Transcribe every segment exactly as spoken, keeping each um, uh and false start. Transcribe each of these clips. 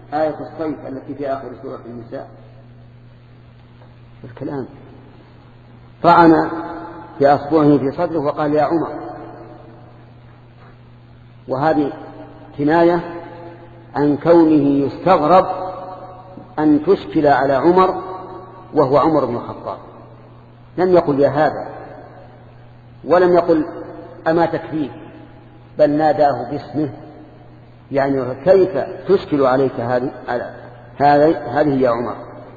آية الصيف التي في آخر سورة النساء؟ الكلام طعن في أصبعه في صدره وقال يا عمر، وهذه كناية عن كونه يستغرب أن تشكل على عمر وهو عمر بن الخطاب. لم يقل يا هذا، ولم يقل أما تكفيه، بل ناداه باسمه، يعني كيف تشكل عليك هذه هذه يا عمر؟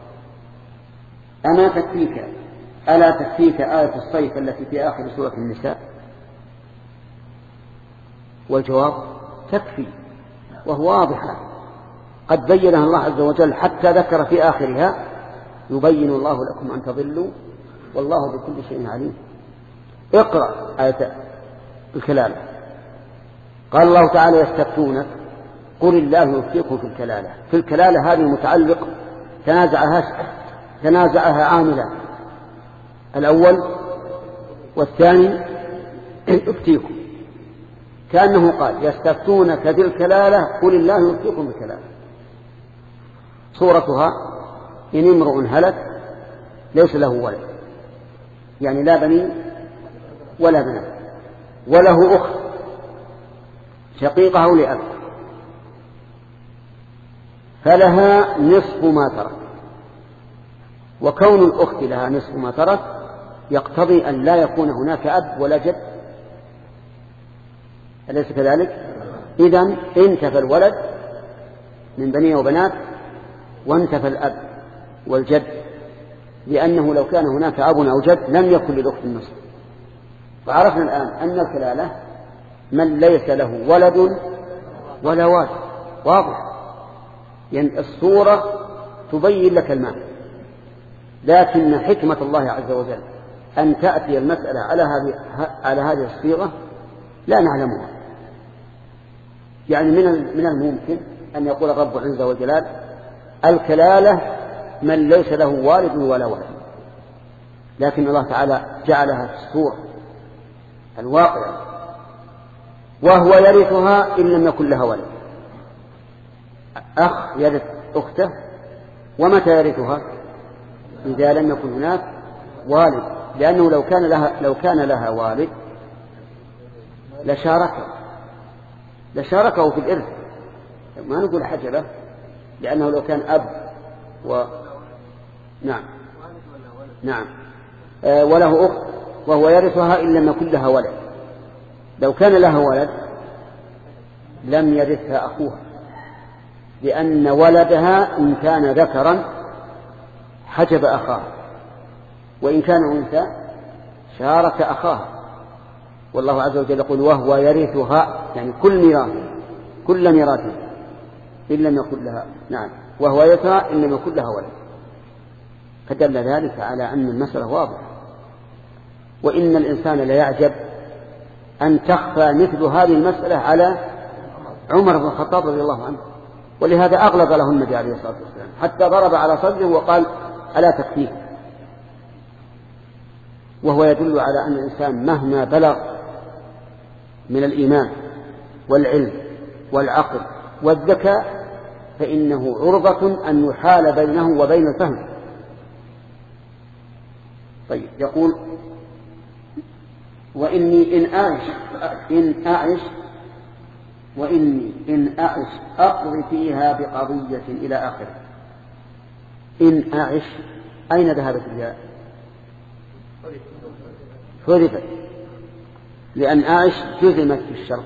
أما تكفيك ألا تكفيك آية الصيف التي في آخر سورة النساء؟ والجواب تكفي، وهو واضحة قد بينها الله عز وجل، حتى ذكر في آخرها يبين الله لكم أن تضلوا والله بكل شيء عليم. اقرأ آية الكلالة. قال الله تعالى يستفتونك قل الله يفتيكم في الكلالة. في الكلالة هذه متعلق تنازعها تنازعها عاملان، الأول والثاني يفتيكم، كأنه قال يستفتونك في الكلالة قل الله يفتيكم في الكلالة. صورتها إن امرؤ هلك ليس له ولد، يعني لا بني ولا بنات، وله أخت شقيقة أو لأب، فلها نصف ما ترك. وكون الأخت لها نصف ما ترك يقتضي أن لا يكون هناك أب ولا جد، أليس كذلك؟ إذن انتفى الولد من بنيه وبنات وانتفى الأب والجد، لأنه لو كان هناك أب أو جد لم يكن للأخت النصف. فعرفنا الآن أن الكلالة من ليس له ولد ولا والد، واضح، يعني الصورة تبين لك المعنى. لكن حكمة الله عز وجل أن تأتي المسألة على هذه على هذه الصيغة لا نعلمها. يعني من من الممكن أن يقول الرب عز وجل الكلالة من ليس له والد ولا ولد، لكن الله تعالى جعلها في الصورة الواقع، وهو يرثها إن لم يكن لها ولد. أخ يرث أخته، ومتى يرثها؟ إذا لم يكن هناك والد، لأنه لو كان لها لو كان لها والد لشاركه لشاركه في الإرث، ما نقول حجبه، لأنه لو كان أب و نعم نعم آه وله أخت وهو يرثها إن لم يكن لها ولد. لو كان لها ولد لم يرثها أخوها، لأن ولدها إن كان ذكرا حجب أخاه، وإن كان أنثى شارك أخاه. والله عز وجل يقول وهو يرثها، يعني كل ميراث كل ميراث إن لم يكن لها نعم وهو يرثها إن لم يكن لها ولد. فدل ذلك على أن المسألة واضحة. وإن الإنسان ليعجب أن تخفى مثل هذه المسألة على عمر بن الخطاب رضي الله عنه، ولهذا أغلظ له النبي عليه الصلاة والسلام حتى ضرب على صدره وقال ألا تكفيه. وهو يدل على أن الإنسان مهما بلغ من الإيمان والعلم والعقل والذكاء فإنه عرضة أن يحال بينه وبين الفهم. طيب يقول وإني إن أعش إن أعش وإني إن أعش أقضي فيها بقضية إلى آخره. إن أعش أين ذهبت الياء؟ حذفت، لأن أعش جزمت في الشرط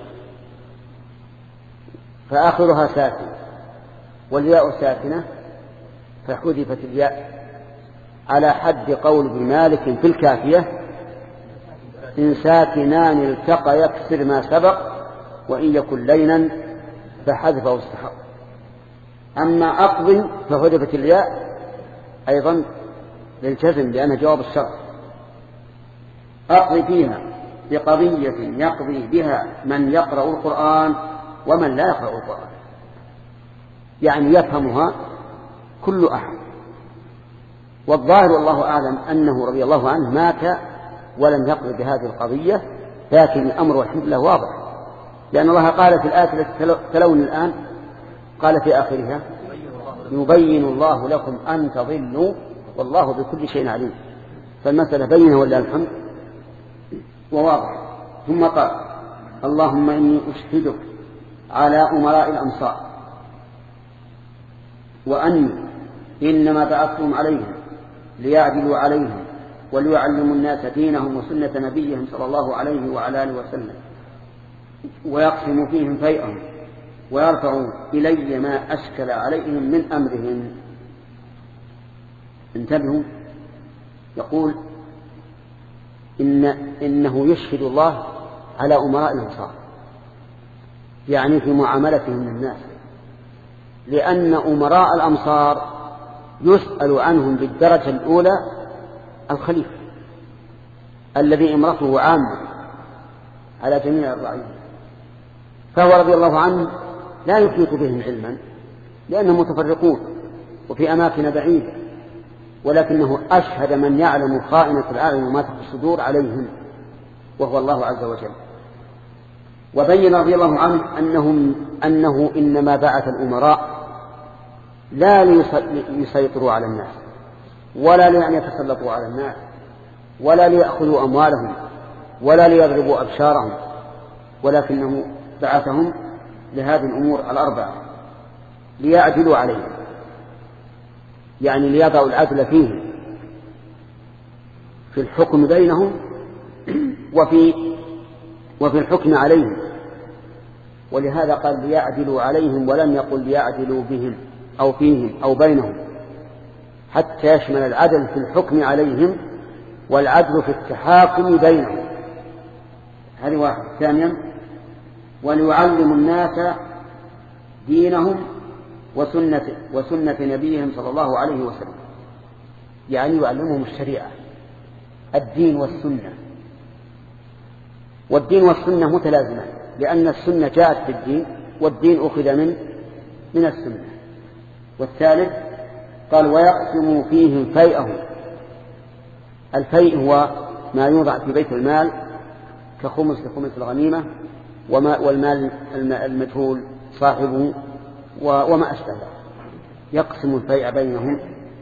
فآخرها ساكن والياء ساكنة فحذفت الياء، على حد قول ابن مالك في الكافية إن ساكنان التقى يكسر ما سبق وإن يكن لينا فحذفه استحق. أما أقض فحذفت الياء أيضا للجزم لأنها جواب الشرط. أقضي فيها بقضية يقضي بها من يقرأ القرآن ومن لا يقرأ القرآن، يعني يفهمها كل أحد. والظاهر والله أعلم أنه رضي الله عنه مات ولم يقضي بهذه القضية، لكن الأمر والحمد لله واضح، لأن الله قال في الآية التي تلون الآن قال في آخرها يبين الله لكم أن تضلوا والله بكل شيء عليم. فالمسألة بينة ولا الحمد وواضح. ثم قال اللهم إني أشهدك على أمراء الأمصار وأني إنما بعثتهم عليهم ليعدلوا عليهم وليعلموا الناس دينهم وسنة نبيهم صلى الله عليه وعلى آله وسلم ويقسموا فيهم فيئهم ويرفعوا إلي ما أشكل عليهم من أمرهم. انتبهوا، يقول إن إنه يشهد الله على أمراء الأمصار، يعني في معاملتهم للناس، لأن أمراء الأمصار يسأل عنهم بالدرجة الأولى الخليفة الذي إمرته عامة على جميع الرعية، فهو رضي الله عنه لا يحيط بهم علما لأنهم متفرقون وفي أماكن بعيدة، ولكنه أشهد من يعلم خائنة الأعين وما تخفي الصدور عليهم وهو الله عز وجل. وبين رضي الله عنه أنهم أنه إنما بعث الأمراء لا ليسيطروا على الناس ولا لأن يتسلطوا على الناس ولا ليأخذوا أموالهم ولا ليضربوا أبشارهم، ولكنه بعثهم لهذه الأمور الأربعة ليعدلوا عليهم، يعني ليضعوا العدل فيه في الحكم بينهم وفي وفي الحكم عليهم. ولهذا قال ليعدلوا عليهم ولم يقل ليعدلوا بهم أو فيهم أو بينهم، حتى يشمل العدل في الحكم عليهم والعدل في التحاكم بينهم. هذه واحد. ثانيا وليعلم الناس دينهم وسنة, وسنة نبيهم صلى الله عليه وسلم، يعني يعلمهم الشريعة، الدين والسنة. والدين والسنة متلازمان، لأن السنة جاءت بالدين والدين أخذ من من السنة. والثالث قال ويقسم فيهم فيئهم. الفيء هو ما يوضع في بيت المال كخمس لخمس الغنيمة وما والمال المجهول صاحبه وما أشبه. يقسم الفيء بينهم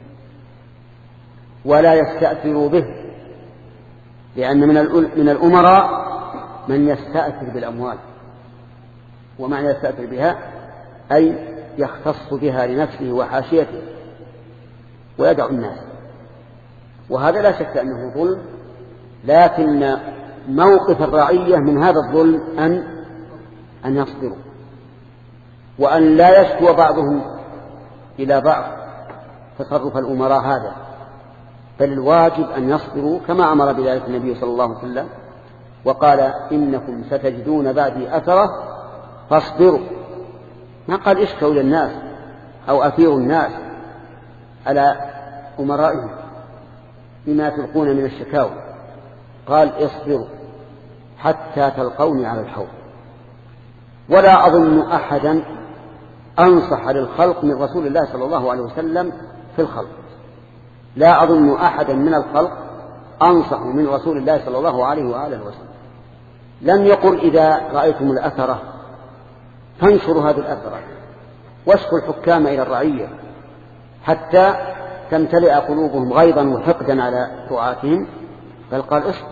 ولا يستأثروا به، لأن من من الأمراء من يستأثر بالأموال، ومعنى يستأثر بها أي يختص بها لنفسه وحاشيته ويدع الناس، وهذا لا شك أنه ظلم، لكن موقف الرعية من هذا الظلم أن أن يصبروا وأن لا يشكو بعضهم إلى بعض تصرف الأمراء هذا، بل الواجب أن يصبروا كما أمر بذلك النبي صلى الله عليه وسلم وقال إنكم ستجدون بعدي أثرة فاصبروا. ما قال اشكوا للناس أو أثيروا الناس على أمرائهم بما تلقون من الشكاوى، قال اصبروا حتى تلقوني على الحوض. ولا أظن أحدا أنصح للخلق من رسول الله صلى الله عليه وسلم في الخلق، لا أظن أحدا من الخلق أنصح من رسول الله صلى الله عليه وآله وسلم. لم يقل إذا رأيتم الأثرة فانشروا هذه الأثرة واشكوا الحكام إلى الرعية حتى تمتلئ قلوبهم غيظا وحقدا على رعاتهم، بل قال اصبر.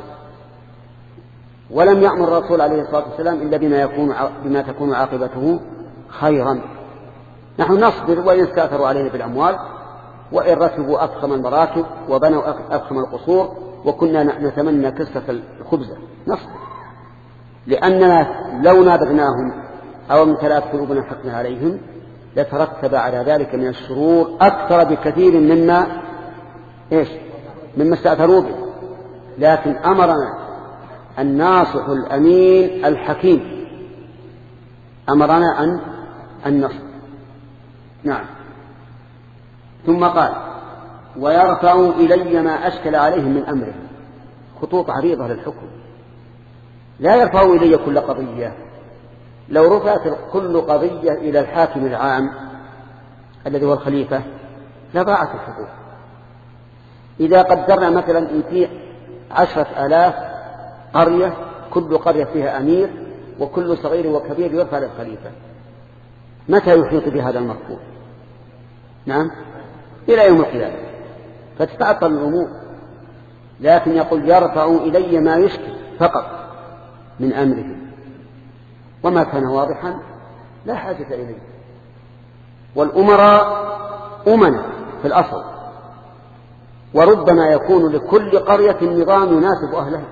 ولم يأمر الرسول عليه الصلاة والسلام إلا بما, يكون بما تكون عاقبته خيرا. نحن نصبر وإن استأثروا علينا بالأموال، وإن ركبوا أفخم المراكب وبنوا أفخم القصور وكنا نتمنى كسة الخبزة نصبر، لأننا لو نابغناهم أو امتلأت قلوبنا حقنا عليهم لترتب على ذلك من الشرور أكثر بكثير مما إيش مما استأثروا به. لكن أمرنا الناصح الأمين الحكيم أمرنا أن النصر. نعم. ثم قال ويرفعوا إلي ما أشكل عليهم من أمرهم. خطوط عريضة للحكم، لا يرفعوا إلي كل قضية. لو رفعت كل قضية إلى الحاكم العام الذي هو الخليفة لضاعت الحقوق. إذا قدرنا مثلا إن في عشرة آلاف قرية كل قرية فيها أمير وكل صغير وكبير يرفع للخليفة، متى يحيط بهذا المرفوع؟ نعم إلى يوم القيامة، فتتعطل الأمور. لكن يقول يرفع إلي ما يشكل فقط من أمره، وما كان واضحا لا حاجة إليه. والأمراء أمنا في الأصل، وربما يكون لكل قرية نظام يناسب أهلها،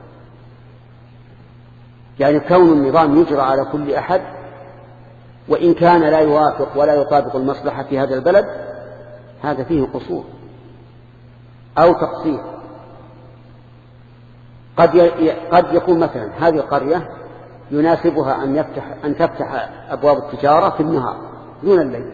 يعني كون النظام يجرى على كل أحد وإن كان لا يوافق ولا يطابق المصلحة في هذا البلد، هذا فيه قصور أو تقصير. قد قد يكون مثلا هذه القرية يناسبها أن يفتح أن تفتح أبواب التجارة في النهار دون الليل،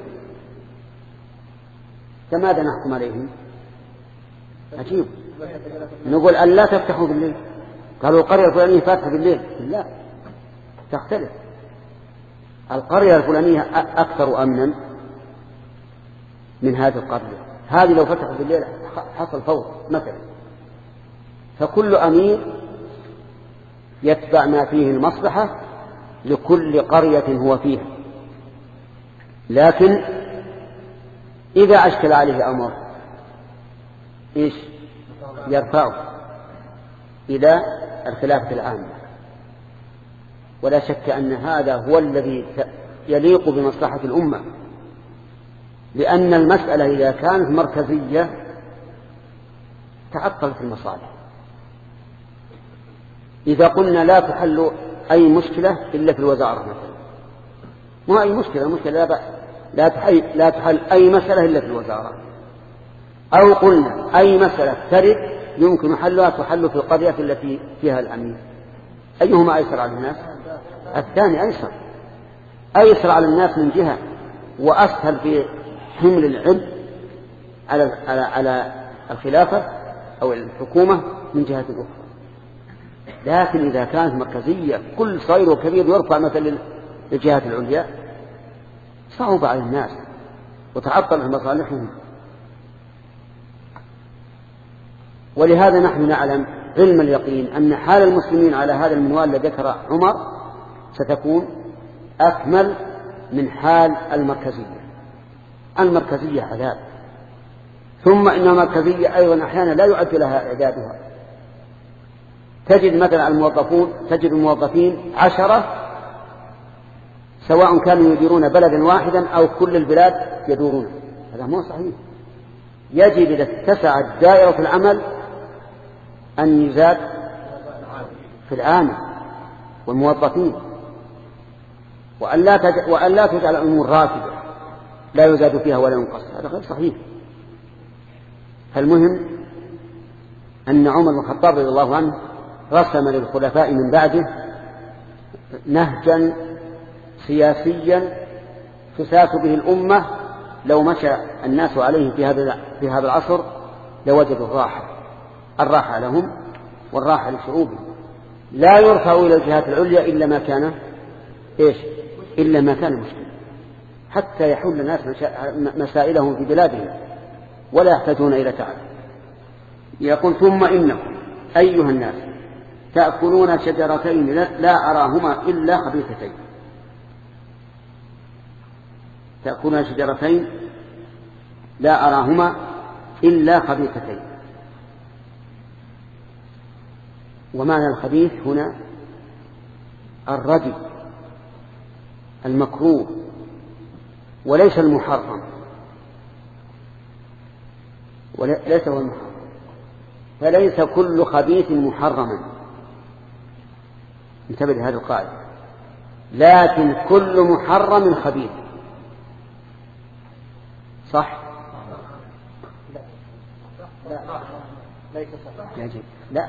فماذا نحكم عليهم؟ عجيب، نقول أن لا تفتحوا بالليل. قالوا القرية الفلانية فاتحة بالليل، لا، تختلف. القرية الفلانية أكثر أمنا من هذه القرية، هذه لو فتحوا بالليل حصل فوضى مثلا. فكل أمير يتبع ما فيه المصلحة لكل قرية هو فيها. لكن إذا أشكل عليه أمر إيش؟ يرفعه إلى الخلافة العامة. ولا شك أن هذا هو الذي يليق بمصلحة الأمة، لأن المسألة إذا كانت مركزية تعطلت المصالح. إذا قلنا لا تحل أي مشكلة إلا في الوزارة مثلا، ما أي مشكلة مشكلة لا, لا, تحل لا تحل أي مسألة إلا في الوزارة. أو قلنا أي مسألة ترد يمكن حلها تحل في القرية التي فيها الأمير، أيهما أيسر على الناس؟ الثاني أيسر، أيسر على الناس من جهة، وأسهل في حمل العلم على على على الخلافة أو الحكومة من جهة أخرى. لكن إذا كانت مركزية كل صغير وكبير يرفع مثل للجهات العليا صعب على الناس وتعطل مصالحهم. ولهذا نحن نعلم علم اليقين أن حال المسلمين على هذا المنوال الذي ذكر عمر ستكون أكمل من حال المركزية. المركزية عذاب، ثم إن المركزية أيضا أحيانا لا يعد لها إعدادها. تجد مثلا الموظفون تجد الموظفين عشرة سواء كانوا يديرون بلدا واحدا أو كل البلاد يدورون، هذا مو صحيح. يجب إذا اتسعت دائرة العمل أن يزاد في العامل والموظفين، وأن لا تجعل, وأن لا تجعل الأمور راتبة لا يزاد فيها ولا ينقص، هذا غير صحيح. فالمهم أن عمر بن الخطاب رضي الله عنه رسم للخلفاء من بعده نهجا سياسيا تساس به الأمة، لو مشى الناس عليه في هذا في هذا العصر لوجدوا الراحة الراحة لهم والراحة لشعوبهم. لا يرفع إلى الجهات العليا إلا ما كان إيش إلا ما كان مشكلة، حتى يحل الناس مسائلهم في بلادهم ولا يحتاجون إلى تعب. يقول ثم إنكم أيها الناس تأكلون شجرتين لا أراهما إلا خبيثتين. تأكلون شجرتين لا أراهما إلا خبيثتين. ومعنى الخبيث هنا الردي المكروه وليس المحرم، وليس هو المحرم. فليس كل خبيث محرما، انتبه لهذه القاعدة، لكن كل محرم خبيث. صح؟ لا ليس صح. لا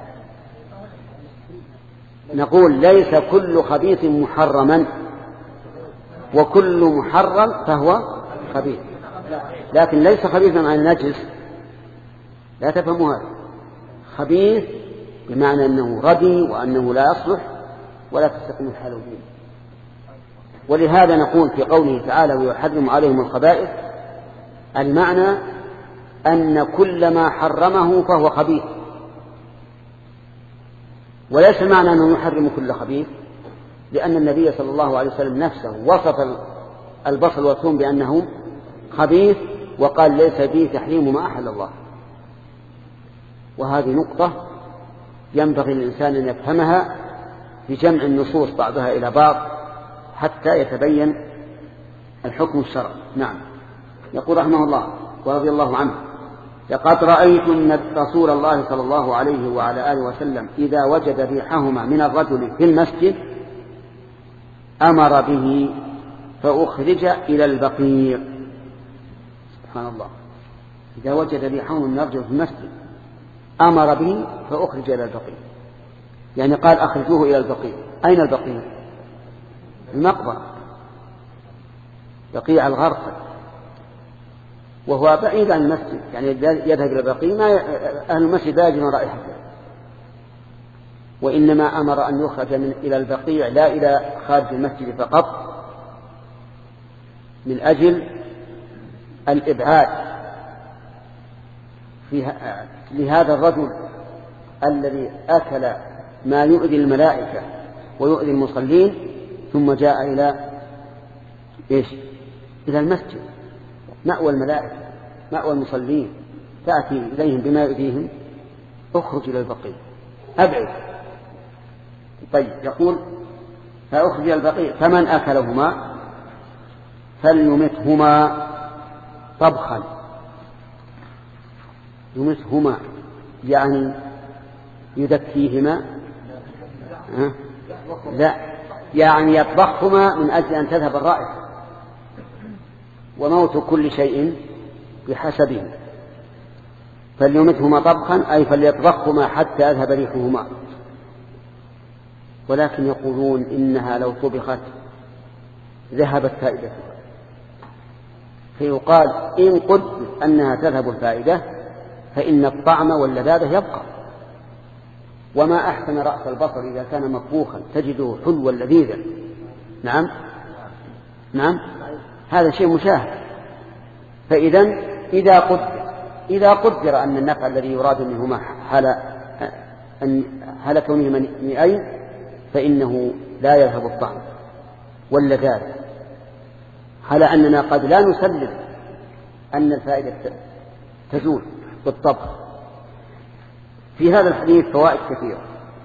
نقول ليس كل خبيث محرما، وكل محرم فهو خبيث. لكن ليس خبيثا معنى نجس، لا تفهموا هذا. خبيث بمعنى أنه ردي وأنه لا يصلح ولا تستقيم الحال به. ولهذا نقول في قوله تعالى ويحرم عليهم الخبائث، المعنى أن كل ما حرمه فهو خبيث، وليس المعنى أنه يحرم كل خبيث، لأن النبي صلى الله عليه وسلم نفسه وصف البصل والثوم بأنه خبيث وقال ليس فيه تحريم ما أحل الله. وهذه نقطة ينبغي للإنسان أن يفهمها بجمع النصوص بعضها إلى بعض حتى يتبين الحكم الشرعي. نعم. يقول رحمه الله ورضي الله عنه: لقد رأيت رسول الله صلى الله عليه وعلى آله وسلم إذا وجد ريحهما من الرجل في المسجد أمر به فأخرج إلى البقيع. سبحان الله، إذا وجد ريحهما من الرجل في المسجد أمر به فأخرج إلى البقيع، يعني قال أخرجوه إلى البقيع. أين البقيع؟ المقبرة، بقيع الغرقد، وهو بعيد عن المسجد، يعني يذهب إلى البقيع ما أهل المسجد لا يجدون رائحته، وإنما أمر أن يخرج من إلى البقيع لا إلى خارج المسجد فقط، من أجل الإبعاد في لهذا الرجل الذي أكل ما يؤذي الملائكة ويؤذي المصلين ثم جاء إلى إيش؟ إلى المسجد، مأوى الملائكة مأوى المصلين، تأتي إليهم بما يؤذيهم، أخرج إلى البقيع، أبعد. طيب، يقول فأخرج إلى البقيع فمن أكلهما فليمتهما طبخا. يمتهما يعني يذكيهما؟ أه؟ لا، يعني يطبخهما من أجل أن تذهب الرائحة، وموت كل شيء بحسبه. فليمتهما طبخا أي فليطبخهما حتى يذهب ريحهما. ولكن يقولون إنها لو طبخت ذهبت فائدتها، فيقال إن قدر أنها تذهب الفائدة فإن الطعم واللذاذة يبقى. وما أحسن رأس البصر إذا كان مطبوخا تجده حلوا لذيذا. نعم نعم هذا شيء مشاهد. فإذا إذا قدر إذا قدر أن النفع الذي يراد منهما حال أن حال كونه مئين فإنه لا يذهب الطعم واللذاذة، على أننا قد لا نسلم أن الفائدة تزول بالطبخ. في هذا الحديث فوائد كثيرة.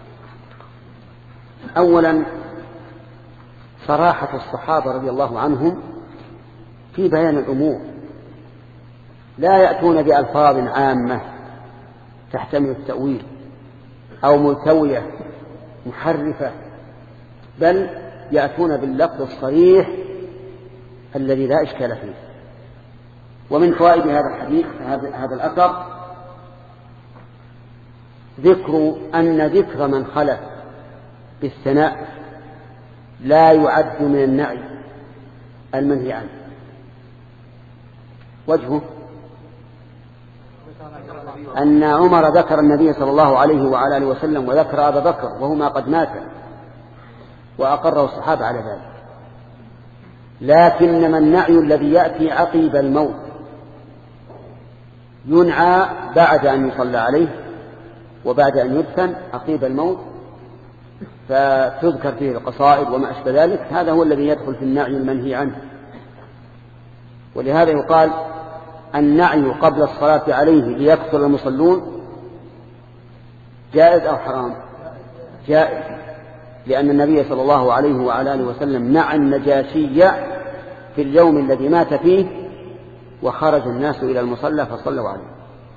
أولا صراحة الصحابة رضي الله عنهم في بيان الأمور، لا يأتون بألفاظ عامة تحتمل التأويل أو ملتوية محرفة، بل يأتون باللفظ الصريح الذي لا إشكال فيه. ومن فوائد هذا الحديث هذا الأثر ذكر أن ذكر من خلف بالثناء لا يعد من النعي المنهي عنه. وجهه أن عمر ذكر النبي صلى الله عليه وعلى آله وسلم وذكر أبا بكر وهما قد ماتا وأقره الصحابة على ذلك، لكنما النعي الذي يأتي عقيب الموت ينعى بعد أن يصلى عليه وبعد أن يدفن عقيب الموت، فتذكر فيه القصائد وما أشبه ذلك، هذا هو الذي يدخل في النعي المنهي عنه. ولهذا يقال النعي قبل الصلاة عليه ليكثر المصلون جائز أو حرام؟ جائز، لأن النبي صلى الله عليه وعلى آله وسلم نعى النجاشي في اليوم الذي مات فيه وخرج الناس إلى المصلى فصلوا عليه.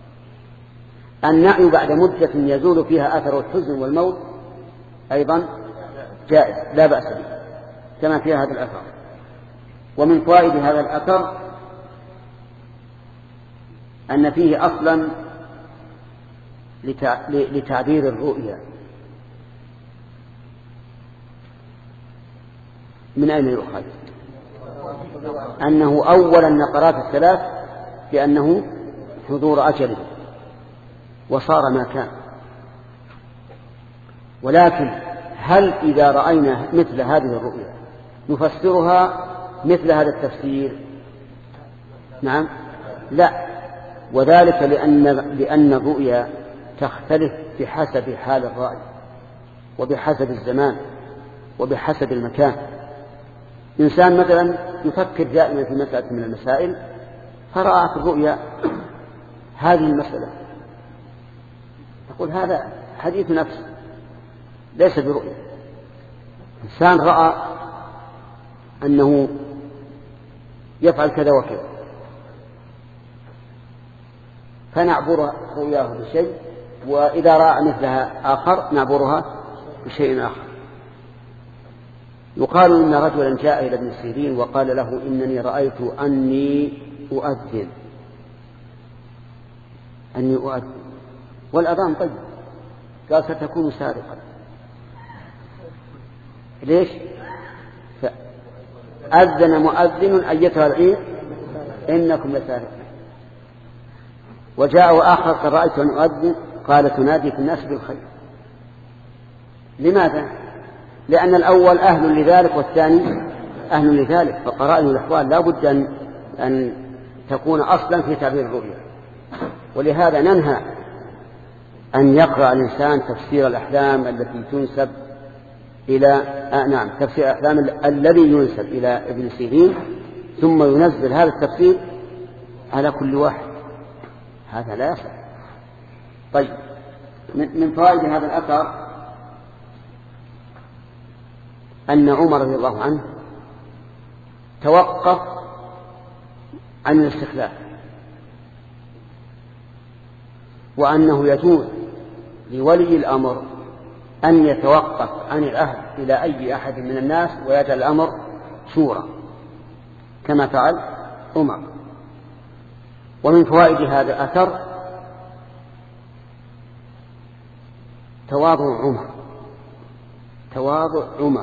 النعي بعد مدة يزول فيها أثر الحزن والموت أيضا جائز لا بأس به كما في هذا الأثر. ومن فوائد هذا الأثر أن فيه أصلا لتعبير الرؤيا. من أين يؤخذ؟ أنه أول النقرات الثلاث بأنه حضور أجله وصار ما كان. ولكن هل إذا رأينا مثل هذه الرؤيا نفسرها مثل هذا التفسير؟ نعم لا، وذلك لأن, لأن الرؤيا تختلف بحسب حال الرأي وبحسب الزمان وبحسب المكان. إنسان مثلا يفكر دائما في مسألة من المسائل فرأى في الرؤيا هذه المسألة، تقول هذا حديث نفس ليس برؤيا. إنسان رأى أنه يفعل كذا وكذا، فنعبر رؤياه بشيء، وإذا رأى مثلها آخر نعبرها بشيء آخر. يقال إن رجلا جاء إلى ابن سيرين وقال له إنني رأيت أني أؤذن أني أؤذن والأذان طيب، قال ستكون سارقا. ليش؟ أذن مؤذن أيتها العير إنكم لسارقون. وجاء آخر قال رأيت أن أؤذن قال تنادي في الناس بالخير. لماذا؟ لأن الأول أهل لذلك والثاني أهل لذلك، فقرائن الأحوال لا بد أن, أن تكون أصلا في تعبير الرؤيا. ولهذا ننهى أن يقرأ الإنسان تفسير الأحلام التي تنسب إلى آه نعم تفسير الأحلام الذي ينسب إلى ابن سيرين ثم ينزل هذا التفسير على كل واحد، هذا لا يصح. طيب، من فوائد هذا الأثر أن عمر رضي الله عنه توقف عن الاستخلاف، وأنه يجوز لولي الأمر أن يتوقف عن العهد إلى أي أحد من الناس ويجعل الأمر شورى كما فعل عمر. ومن فوائد هذا الأثر تواضع عمر تواضع عمر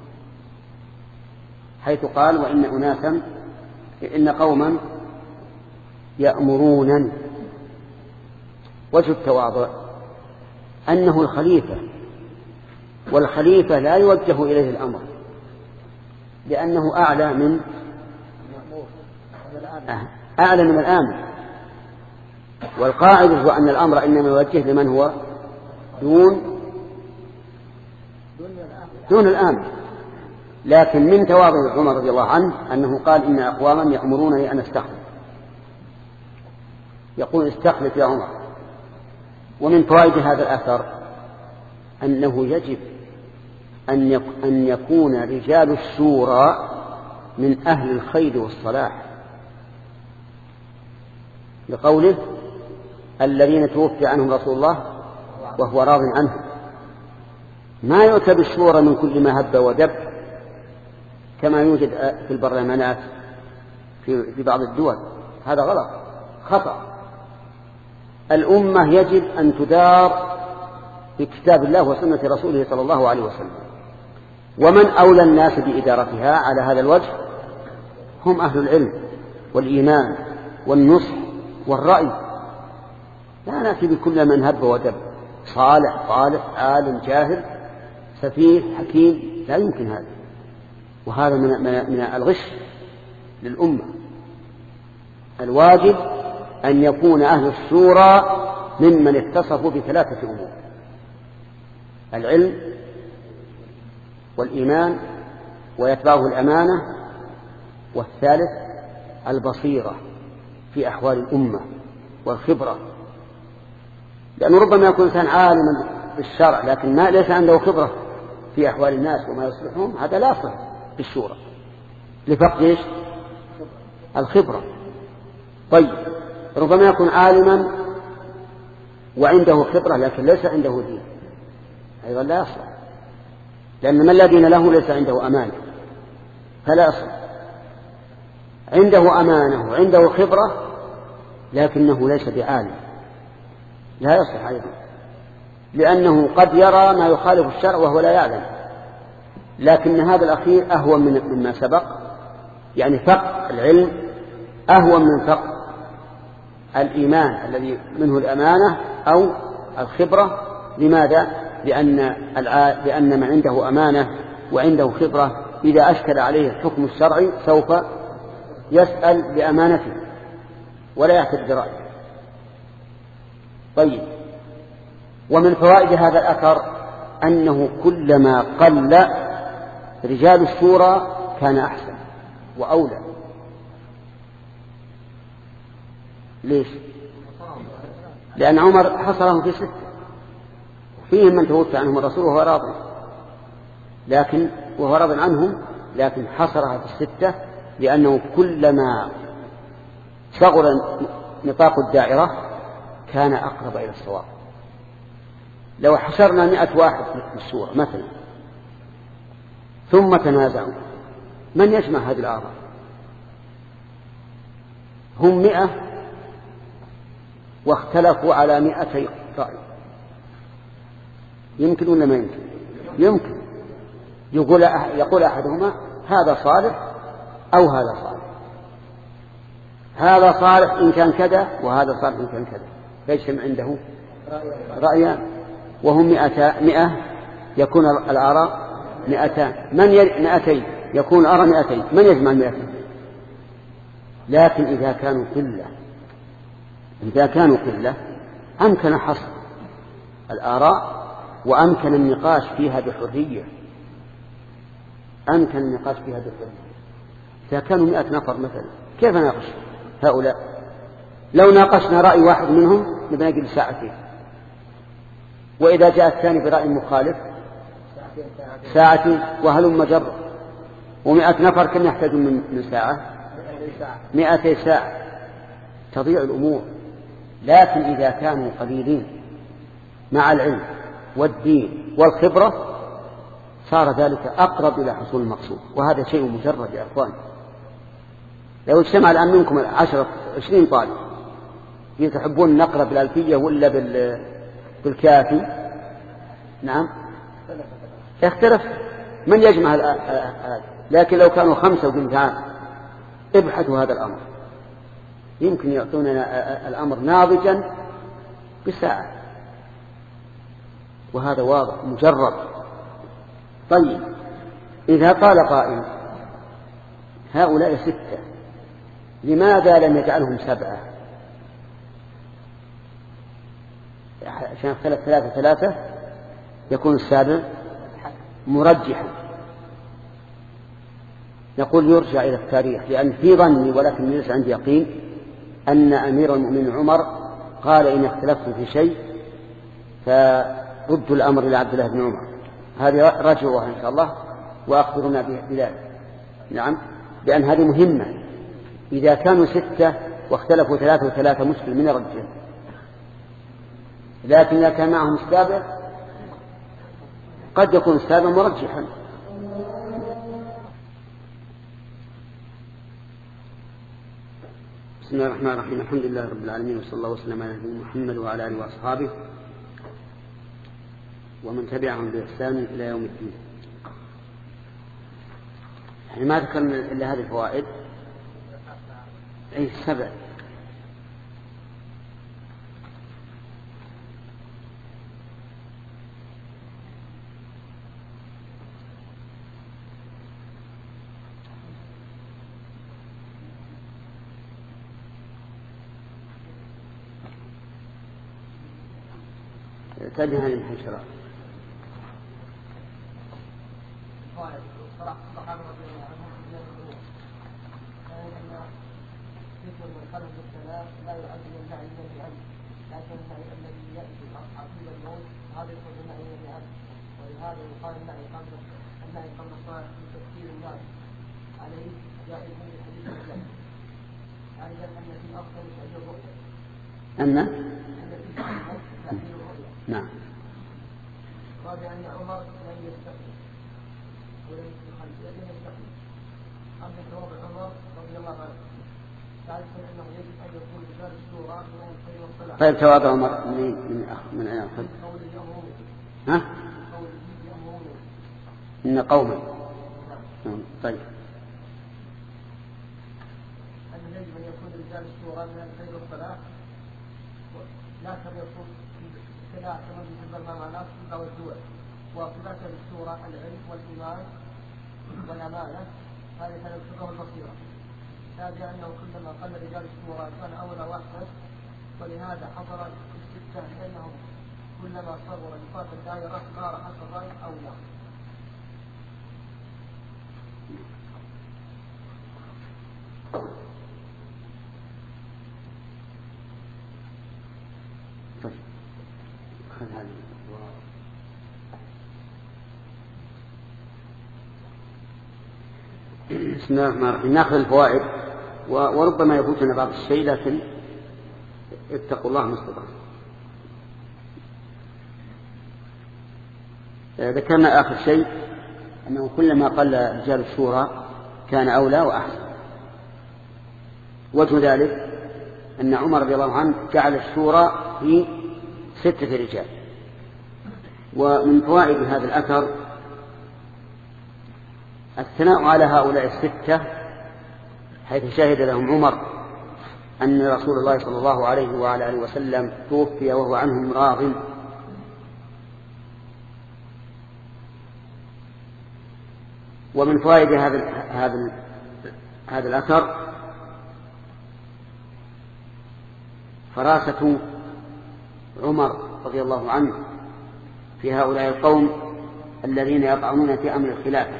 حيث قال وإن أناسا إن قوما يأمرونني. وجه التواضع أنه الخليفة، والخليفة لا يوجه إليه الأمر لأنه أعلى من أعلى من الآمر، والقاعدة هو أن الأمر إنما يوجه لمن هو دون دون الآمر. لكن من تواضع عمر رضي الله عنه أنه قال إن أقواما يأمرونني أن أستخلف، يقول استخلف يا عمر. ومن فوائد هذا الأثر أنه يجب أن يكون رجال الشورى من أهل الخير والصلاح، لقوله الذين توفي عنهم رسول الله وهو راض عنه. ما يؤتى بالشورى من كل ما هب ودب كما يوجد في البرلمانات في بعض الدول، هذا غلط خطأ. الأمة يجب أن تدار بكتاب الله وسنة رسوله صلى الله عليه وسلم، ومن أولى الناس بإدارتها على هذا الوجه هم أهل العلم والإيمان والنصح والرأي. لا نأتي بكل من هب ودب، صالح صالح عالم جاهل سفيه حكيم، لا يمكن هذا، وهذا من, من, من الغش للأمة. الواجب أن يكون أهل الشورى ممن اتصفوا بثلاثة أمور: العلم والإيمان ويتبعه الأمانة، والثالث البصيرة في أحوال الأمة والخبرة. لأنه ربما يكون إنسان عالما بالشرع لكن ما ليس عنده خبرة في أحوال الناس وما يصلحهم، هذا لا يصلح بالشورى لفقد إيش؟ الخبرة. طيب، ربما يكون عالما وعنده خبرة لكن ليس عنده دين، أيضا لا يصلح، لأن من لا دين له ليس عنده أمانة فلا يصلح. عنده أمانة وعنده خبرة لكنه ليس بعالم، لا يصلح أيضا، لأنه قد يرى ما يخالف الشرع وهو لا يعلم. لكن هذا الأخير أهون مما سبق، يعني فقه العلم أهون من فقه الإيمان الذي منه الأمانة أو الخبرة. لماذا؟ لأن, لأن من عنده أمانة وعنده خبرة إذا أشكل عليه الحكم الشرعي سوف يسأل بأمانته ولا يعتد برأيه. طيب، ومن فوائد هذا الأثر أنه كلما قل رجال الشورى كان أحسن وأولى. ليش؟ لأن عمر حصرهم في ستة، فيهم من توفى عنهم الرسول وهو راض، لكن وهو راض عنهم، لكن حصرها في الستة لأنه كلما صغر نطاق الدائرة كان أقرب إلى الصواب. لو حشرنا مئة واحد في السورة مثلا ثم تنازعوا، من يجمع هذه الآراء؟ هم مئة واختلفوا على مئتي رأي، يمكن ولا ما يمكن؟ يمكن. يقول يقول أحدهما هذا صالح أو هذا صالح، هذا صالح إن كان كذا وهذا صالح إن كان كذا، فيجتمع عنده رأيان، وهم مئة مئة يكون الآراء مئتان، من ي... مئتين يكون الآراء مئتين، من يجمع المئتين؟ لكن إذا كانوا قلة إذا كانوا قلة أمكن حصر الآراء وأمكن النقاش فيها بحرية، أمكن النقاش فيها بحرية. إذا كانوا مئة نفر مثلا كيف نناقش هؤلاء؟ لو ناقشنا رأي واحد منهم نبقى نجلس ساعتين، وإذا جاء الثاني برأي مخالف ساعتين، وهلم جر. ومئة نفر كم يحتاجون من ساعة؟ مئتي ساعة، تضيع الأمور. لكن إذا كانوا قليلين مع العلم والدين والخبرة صار ذلك أقرب إلى حصول المقصود، وهذا شيء مجرد يا أخوان. لو اجتمع الآن منكم عشرة عشرين طالب يتحبون نقرأ بالألفية ولا بالكافي، نعم يختلف من يجمع هذا. لكن لو كانوا خمسة وقلت تعال ابحثوا هذا الأمر، يمكن يعطوننا الأمر ناضجا بساعة، وهذا واضح مجرد. طيب إذا قال قائل هؤلاء ستة لماذا لم يجعلهم سبعة؟ عشان اختلف ثلاثة ثلاثة يكون السابع مرجحا. نقول يرجع إلى التاريخ، لأن في ظني ولكن ليس عندي يقين أن أمير المؤمنين عمر قال إن اختلفتم في شيء فردوا الأمر إلى عبد الله بن عمر، هذه رجعوها إن شاء الله وأخبرنا بذلك. نعم، لأن هذه مهمة. إذا كانوا ستة واختلفوا ثلاثة وثلاثة مشكل من الرجال، لكن إذا كان معهم السابع قد يكون السابع مرجحا. بسم الله الرحمن الرحيم، الحمد لله رب العالمين، وصلى الله وسلم على نبينا محمد وعلى آله وأصحابه ومن تبعهم بإحسان إلى يوم الدين. يعني ما ذكرنا إلا هذه الفوائد، أي سبع. تجهل الانحشرات. لا يعد من النعي من العلم، لكن النعي الذي يأتي عقيب الموت هذا يكون النعي من العلم، ولهذا يقال النعي قبل النعي قبل الصلاة في تفسير الناس عليه جائز من حديث الجنة. أيضا أن في أفضل تأجيل الرؤيا، أن أن في أفضل تأجيل الرؤيا. نعم. رابعا أن عمر لم يستقبل ولم يستقبل. أما جواب عمر رضي الله عنه أنه يجب أن يكون رجال الشورى من الخير والصلاح. طيب جواب عمر من من من أين أخذ؟ ها؟ إن قوما. طيب. أن يجب أن يكون رجال الشورى من الخير والصلاح، لا كما يكون كلا كما يجب المعاناة في بعض الدول، وصفات الشورى العلم والإيمان والأمانة، هذه كانت شبه البصيرة. هذا أنه كلما قل رجال الشورى كان أولى واحدا، ولهذا حصل الاستفتاء لأنهم كلما صغر نطاق الدائرة صار حصرا أولى. طيب خذ هذه. بسم الله الرحمن الرحيم. ناخذ الفوائد وربما يفوتنا بعض الشيء، لكن اتقوا الله ما استطعتم. ذكرنا آخر شيء أنه كلما قل رجال الشورى كان أولى وأحسن. وجه ذلك أن عمر رضي الله عنه جعل الشورى في ستة رجال. ومن فوائد هذا الأثر الثناء على هؤلاء الستة، حيث شهد لهم عمر أن رسول الله صلى الله عليه وعلى آله وسلم توفي وهو عنهم راض. ومن فوائد هذا هذا هذا الأثر فراسة عمر رضي الله عنه في هؤلاء القوم الذين يطعنون في أمر الخلافة.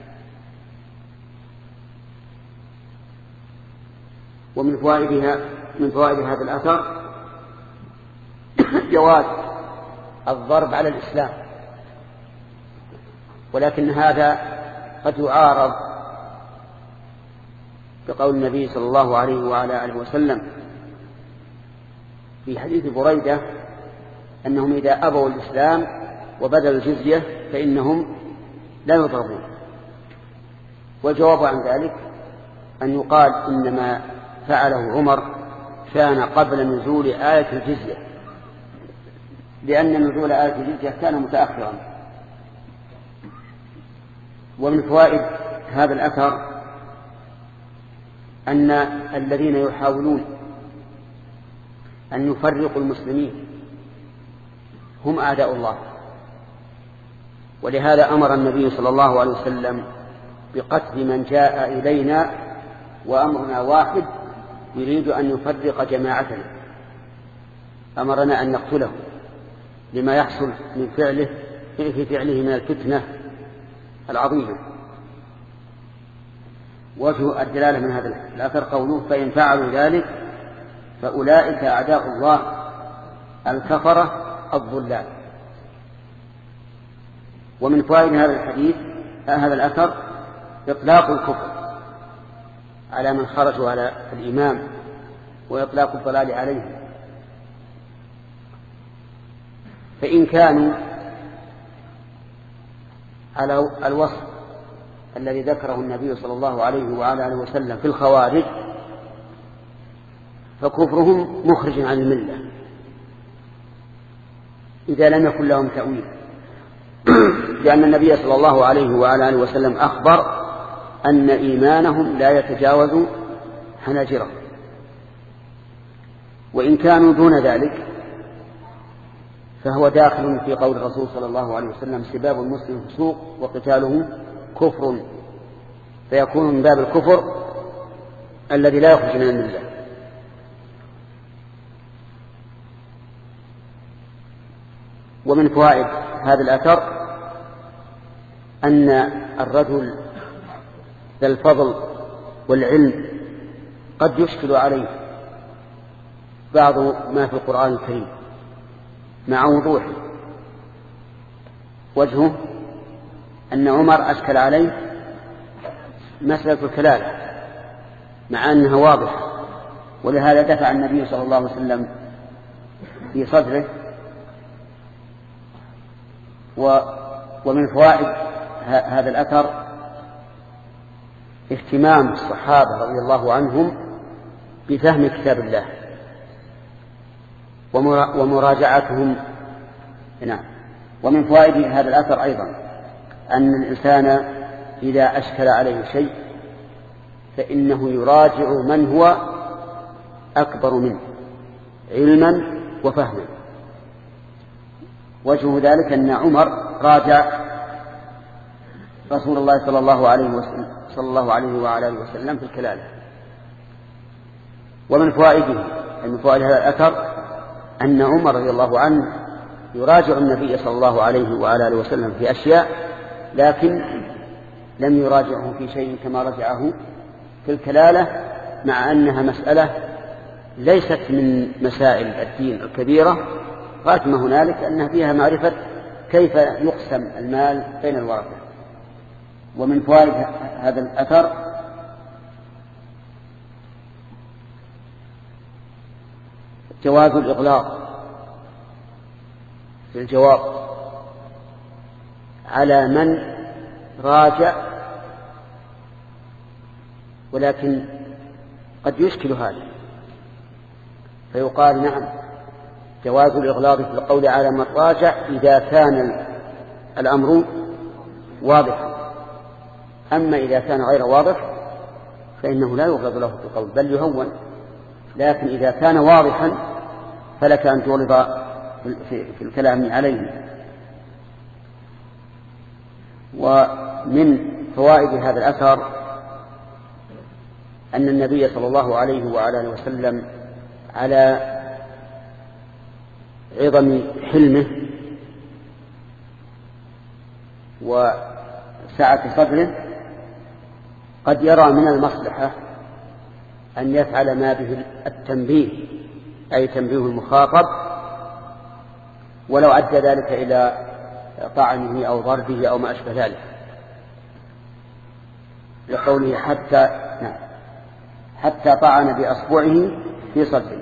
ومن فوائدها من فوائد هذا الأثر جواز الضرب على الإسلام، ولكن هذا قد يعارض بقول النبي صلى الله عليه وعلى آله وسلم في حديث بريدة أنهم إذا أبوا الإسلام وبذلوا الجزية فإنهم لا يضربون. والجواب عن ذلك أن يقال إنما فعله عمر كان قبل نزول آية الجزية، لأن نزول آية الجزية كان متأخرا. ومن فوائد هذا الأثر أن الذين يحاولون أن يفرقوا المسلمين هم أعداء الله، ولهذا أمر النبي صلى الله عليه وسلم بقتل من جاء إلينا وأمرنا واحد يريد أن يفرق جماعتنا، أمرنا أن نقتله لما يحصل من فعله في فعله من الفتنة العظيمة. وجه الدلالة من هذا الأثر قوله فإن فعلوا ذلك فأولئك أعداء الله الكفرة الضلال. ومن فوائد هذا الحديث هذا الأثر إطلاق الكفر على من خرجوا على الإمام وإطلاق الضلال عليهم، فإن كانوا على الوصف الذي ذكره النبي صلى الله عليه وعلى آله وسلم في الخوارج فكفرهم مخرج عن الملة إذا لم يكن لهم تأويل، لأن النبي صلى الله عليه وعلى آله وسلم أخبر أن إيمانهم لا يتجاوز حناجرهم. وإن كانوا دون ذلك فهو داخل في قول الرسول صلى الله عليه وسلم سباب المسلم فسوق وقتاله كفر، فيكون من باب الكفر الذي لا يخرج من الملة. ومن فوائد هذا الأثر أن الرجل ذا الفضل والعلم قد يشكل عليه بعض ما في القرآن الكريم مع وضوحه. وجهه أن عمر أشكل عليه مسألة الكلالة مع أنها واضحة، ولهذا دفع النبي صلى الله عليه وسلم في صدره. ومن فوائد هذا الأثر اهتمام الصحابة رضي الله عنهم بفهم كتاب الله ومراجعتهم. نعم. ومن فوائد هذا الأثر أيضا أن الإنسان إذا أشكل عليه شيء فإنه يراجع من هو أكبر منه علما وفهما. وجه ذلك أن عمر راجع رسول الله صلى الله عليه وسلم صلى الله عليه وعلى آله وسلم في الكلالة. ومن فوائده من فوائد هذا الأثر أن عمر رضي الله عنه يراجع النبي صلى الله عليه وعلى آله وسلم في أشياء، لكن لم يراجعه في شيء كما رجعه في الكلالة، مع أنها مسألة ليست من مسائل الدين الكبيرة، غاية ما هنالك أنها فيها معرفة كيف يقسم المال بين الورثة. ومن فوائد هذا الأثر جواز الإغلاق في الجواب على من راجع، ولكن قد يشكل هذا فيقال نعم جواز الإغلاق في القول على من راجع إذا كان الأمر واضحا، أما إذا كان غير واضح فإنه لا يغلظ له في القول بل يهون، لكن إذا كان واضحا فلك أن تغلظ في الكلام عليه. ومن فوائد هذا الأثر أن النبي صلى الله عليه وعلى آله وسلم على عظم حلمه وسعة صدره قد يرى من المصلحة أن يفعل ما به التنبيه، أي تنبيه المخاطب، ولو أدى ذلك إلى طعنه أو ضربه أو ما أشبه ذلك، لقوله حتى نعم حتى طعن بأصبعه في صدره.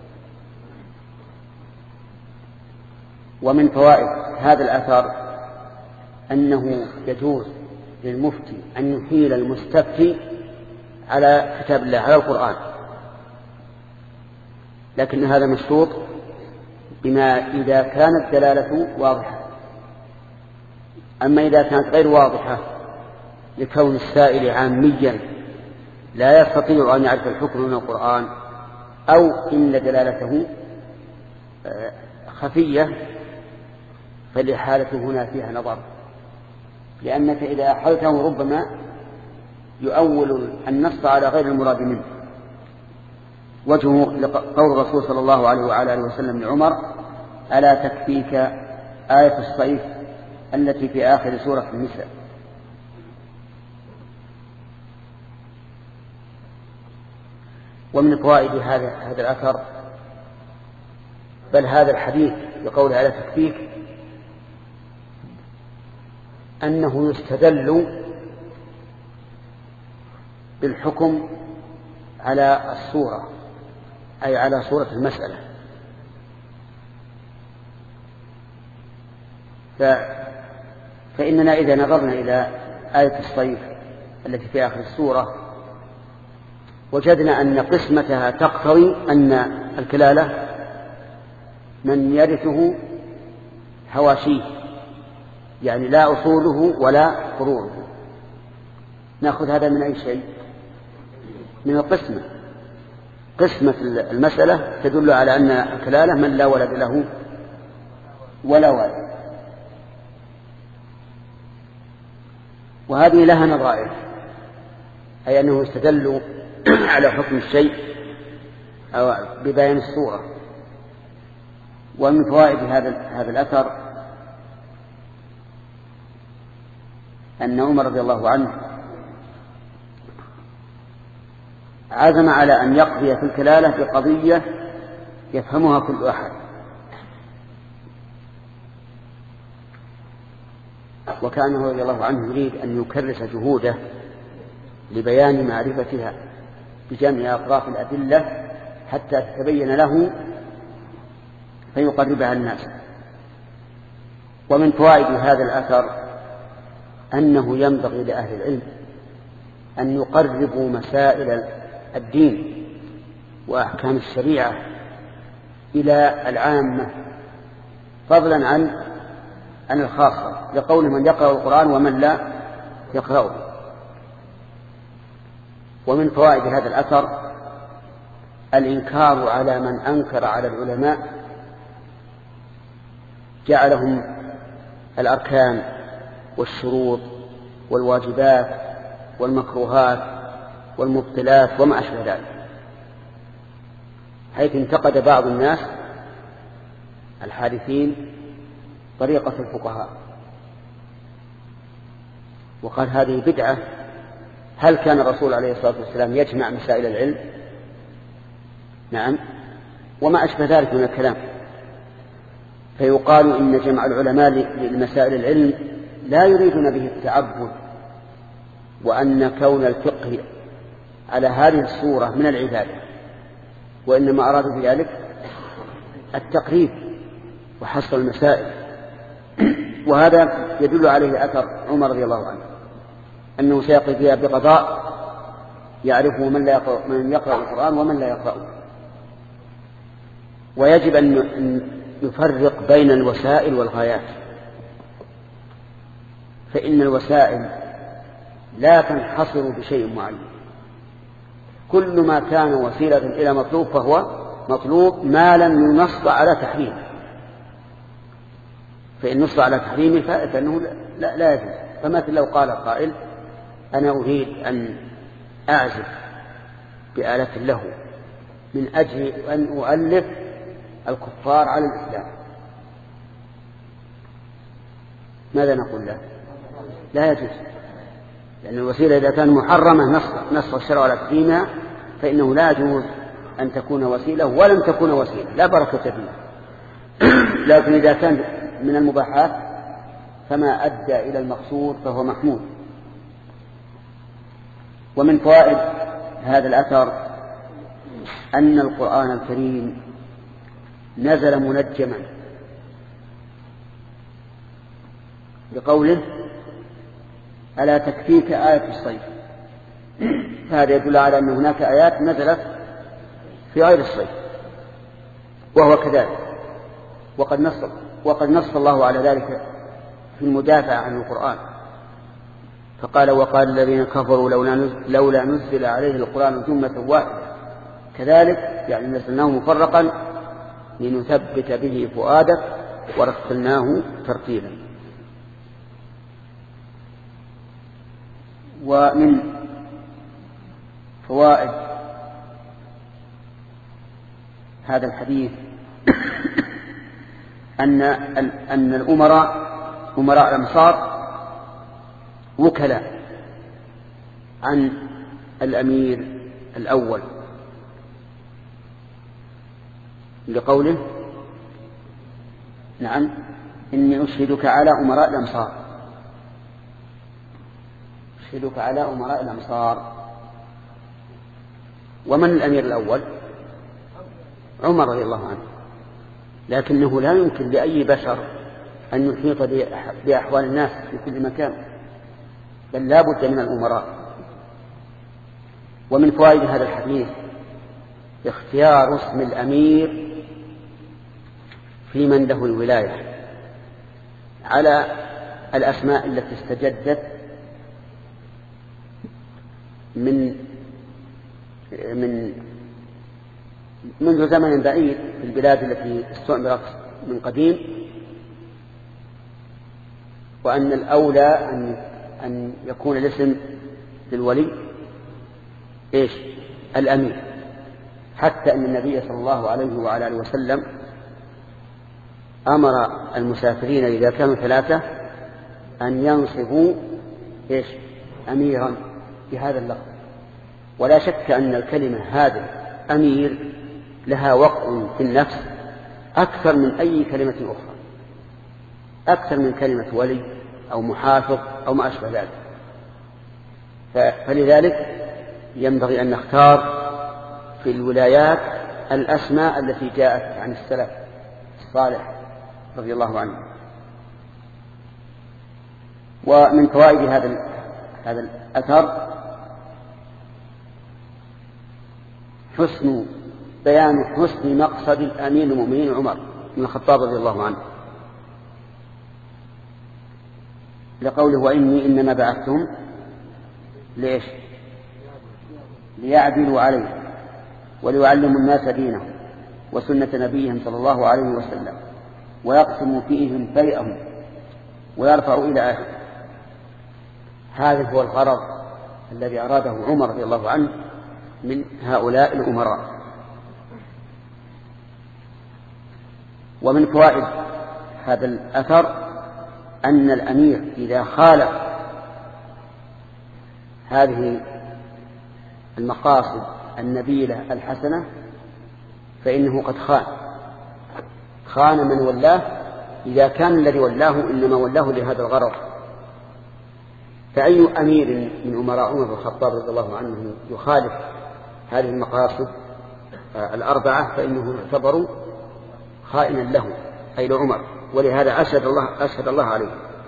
ومن فوائد هذا الأثر أنه يجوز للمفتي أن يحيل المستفتي على كتاب الله على القرآن، لكن هذا مشروط بما إذا كانت دلالته واضحة. أما إذا كانت غير واضحة لكون السائل عاميا لا يستطيع أن يعرف الحكم من القرآن، أو إن دلالته خفية، فالإحالة هنا فيها نظر، لأنك إذا أحلته ربما يؤول النص على غير المراد منه. وجهه قول الرسول صلى الله عليه وعلى آله وسلم لعمر: ألا تكفيك آية الصيف التي في آخر سورة النساء. ومن فوائد هذا هذا الأثر بل هذا الحديث بقول ألا تكفيك أنه يستدل بالحكم على الصورة، أي على صورة المسألة. ف... فإننا إذا نظرنا إلى آية الصيف التي في آخر السورة وجدنا أن قسمتها تقتضي أن الكلالة من يرثه هواشيه، يعني لا أصوله ولا فروعه. نأخذ هذا من أي شيء؟ من القسمة. قسمة المسألة تدل على أن الكلالة من لا ولد له ولا والد، وهذه لها نظائر، أي أنه يستدل على حكم الشيء أو ببيان الصورة. ومن فوائد هذا هذا الأثر أن عمر رضي الله عنه عزم على أن يقضي في الكلالة بقضية يفهمها كل أحد، وكان رضي الله عنه يريد أن يكرس جهوده لبيان معرفتها بجمع أطراف الأدلة حتى تتبين له فيقربها الناس. ومن فوائد هذا الأثر أنه ينبغي لأهل العلم أن يقربوا مسائل الدين وأحكام الشريعة إلى العامة فضلا عن عن الخاصة، لقول من يقرأ القرآن ومن لا يقرأه. ومن فوائد هذا الأثر الإنكار على من أنكر على العلماء جعلهم الأركان والشروط والواجبات والمكروهات والمبطلات وما أشبه ذلك، حيث انتقد بعض الناس الحادثين طريقة الفقهاء وقال هذه بدعة. هل كان الرسول عليه الصلاة والسلام يجمع مسائل العلم؟ نعم، وما أشبه ذلك من الكلام. فيقال إن جمع العلماء لمسائل العلم لا يريدون به التعبد، وأن كون الفقه على هذه الصورة من العبادة، وإنما أرادوا بذلك التقريب وحصر المسائل. وهذا يدل عليه أثر عمر رضي الله عنه أنه سيقضي فيها بقضاء يعرفه من لا يقرأ من يقرأ القرآن ومن لا يقرأه. ويجب أن يفرق بين الوسائل والغايات، فإن الوسائل لا تنحصر بشيء معين، كل ما كان وسيلة إلى مطلوب فهو مطلوب ما لم ينص على تحريمه، فإن نص على تحريمه فإنه لا, لا يجوز. فمثل لو قال قائل أنا أريد أن أعزف بآلة له من أجل أن أؤلف الكفار على الإسلام، ماذا نقول له؟ لا يجوز، لأن الوسيلة إذا كان محرمة نص, نص الشرع على تحريمها فإنه لا يجوز أن تكون وسيلة ولم تكون وسيلة، لا بركة فيها. لكن إذا كان من المباحات فما أدى إلى المقصود فهو محمود. ومن فوائد هذا الأثر أن القرآن الكريم نزل منجما بقوله ألا تكفيك آية الصيف، فهذا يدل على أن هناك آيات نزلت في غير الصيف، وهو كذلك. وقد نص وقد نص الله على ذلك في المدافع عن القرآن، فقال وقال الذين كفروا لولا نزل عليه القرآن جملة واحدة كذلك يعني نزلناه مفرقا لنثبت به فؤادك ورتلناه ترتيلا. ومن فوائد هذا الحديث أن أن الأمراء أمراء الأمصار وكلاء عن الأمير الأول، لقوله نعم إني أشهدك على أمراء الأمصار، أشهدك على أمراء الأمصار. ومن الأمير الأول؟ عمر رضي الله عنه، لكنه لا يمكن لأي بشر أن يحيط بأحوال الناس في كل مكان، بل لا بد من الأمراء. ومن فوائد هذا الحديث اختيار اسم الأمير في من له الولاية على الأسماء التي استجدت من من منذ زمن بعيد في البلاد التي استعمرت من قديم، وأن الأولى أن أن يكون الاسم للولي إيش؟ الأمير، حتى أن النبي صلى الله عليه وعلى آله وسلم أمر المسافرين إذا كانوا ثلاثة أن ينصبوا إيش؟ أميرا بهذا اللفظ. ولا شك أن الكلمة هذه أمير لها وقع في النفس أكثر من أي كلمة أخرى، أكثر من كلمة ولي أو محافظ أو ما أشبه ذلك. فلذلك ينبغي أن نختار في الولايات الأسماء التي جاءت عن السلف الصالح رضي الله عنه. ومن فوائد هذا هذا الأثر حسن بيان حسن مقصد الأمير المؤمنين عمر بن الخطاب رضي الله عنه، لقوله وإني إنما بعثتهم ليش؟ ليعدلوا عليه وليعلموا الناس دينهم وسنة نبيهم صلى الله عليه وسلم ويقسموا فيهم بيئهم ويرفعوا إلى آخره. هذا هو الغرض الذي أراده عمر رضي الله عنه من هؤلاء الأمراء. ومن فوائد هذا الأثر أن الأمير إذا خالف هذه المقاصد النبيلة الحسنة فإنه قد خان خان من ولاه إذا كان الذي ولاه إنما ولاه لهذا الغرض، فأي أمير من أمراء عمر بن الخطاب رضي الله عنه يخالف هذه المقاصد الأربعة فإنه يعتبر خائنا له أي لعمر، ولهذا أشهد الله, أشهد الله عليه.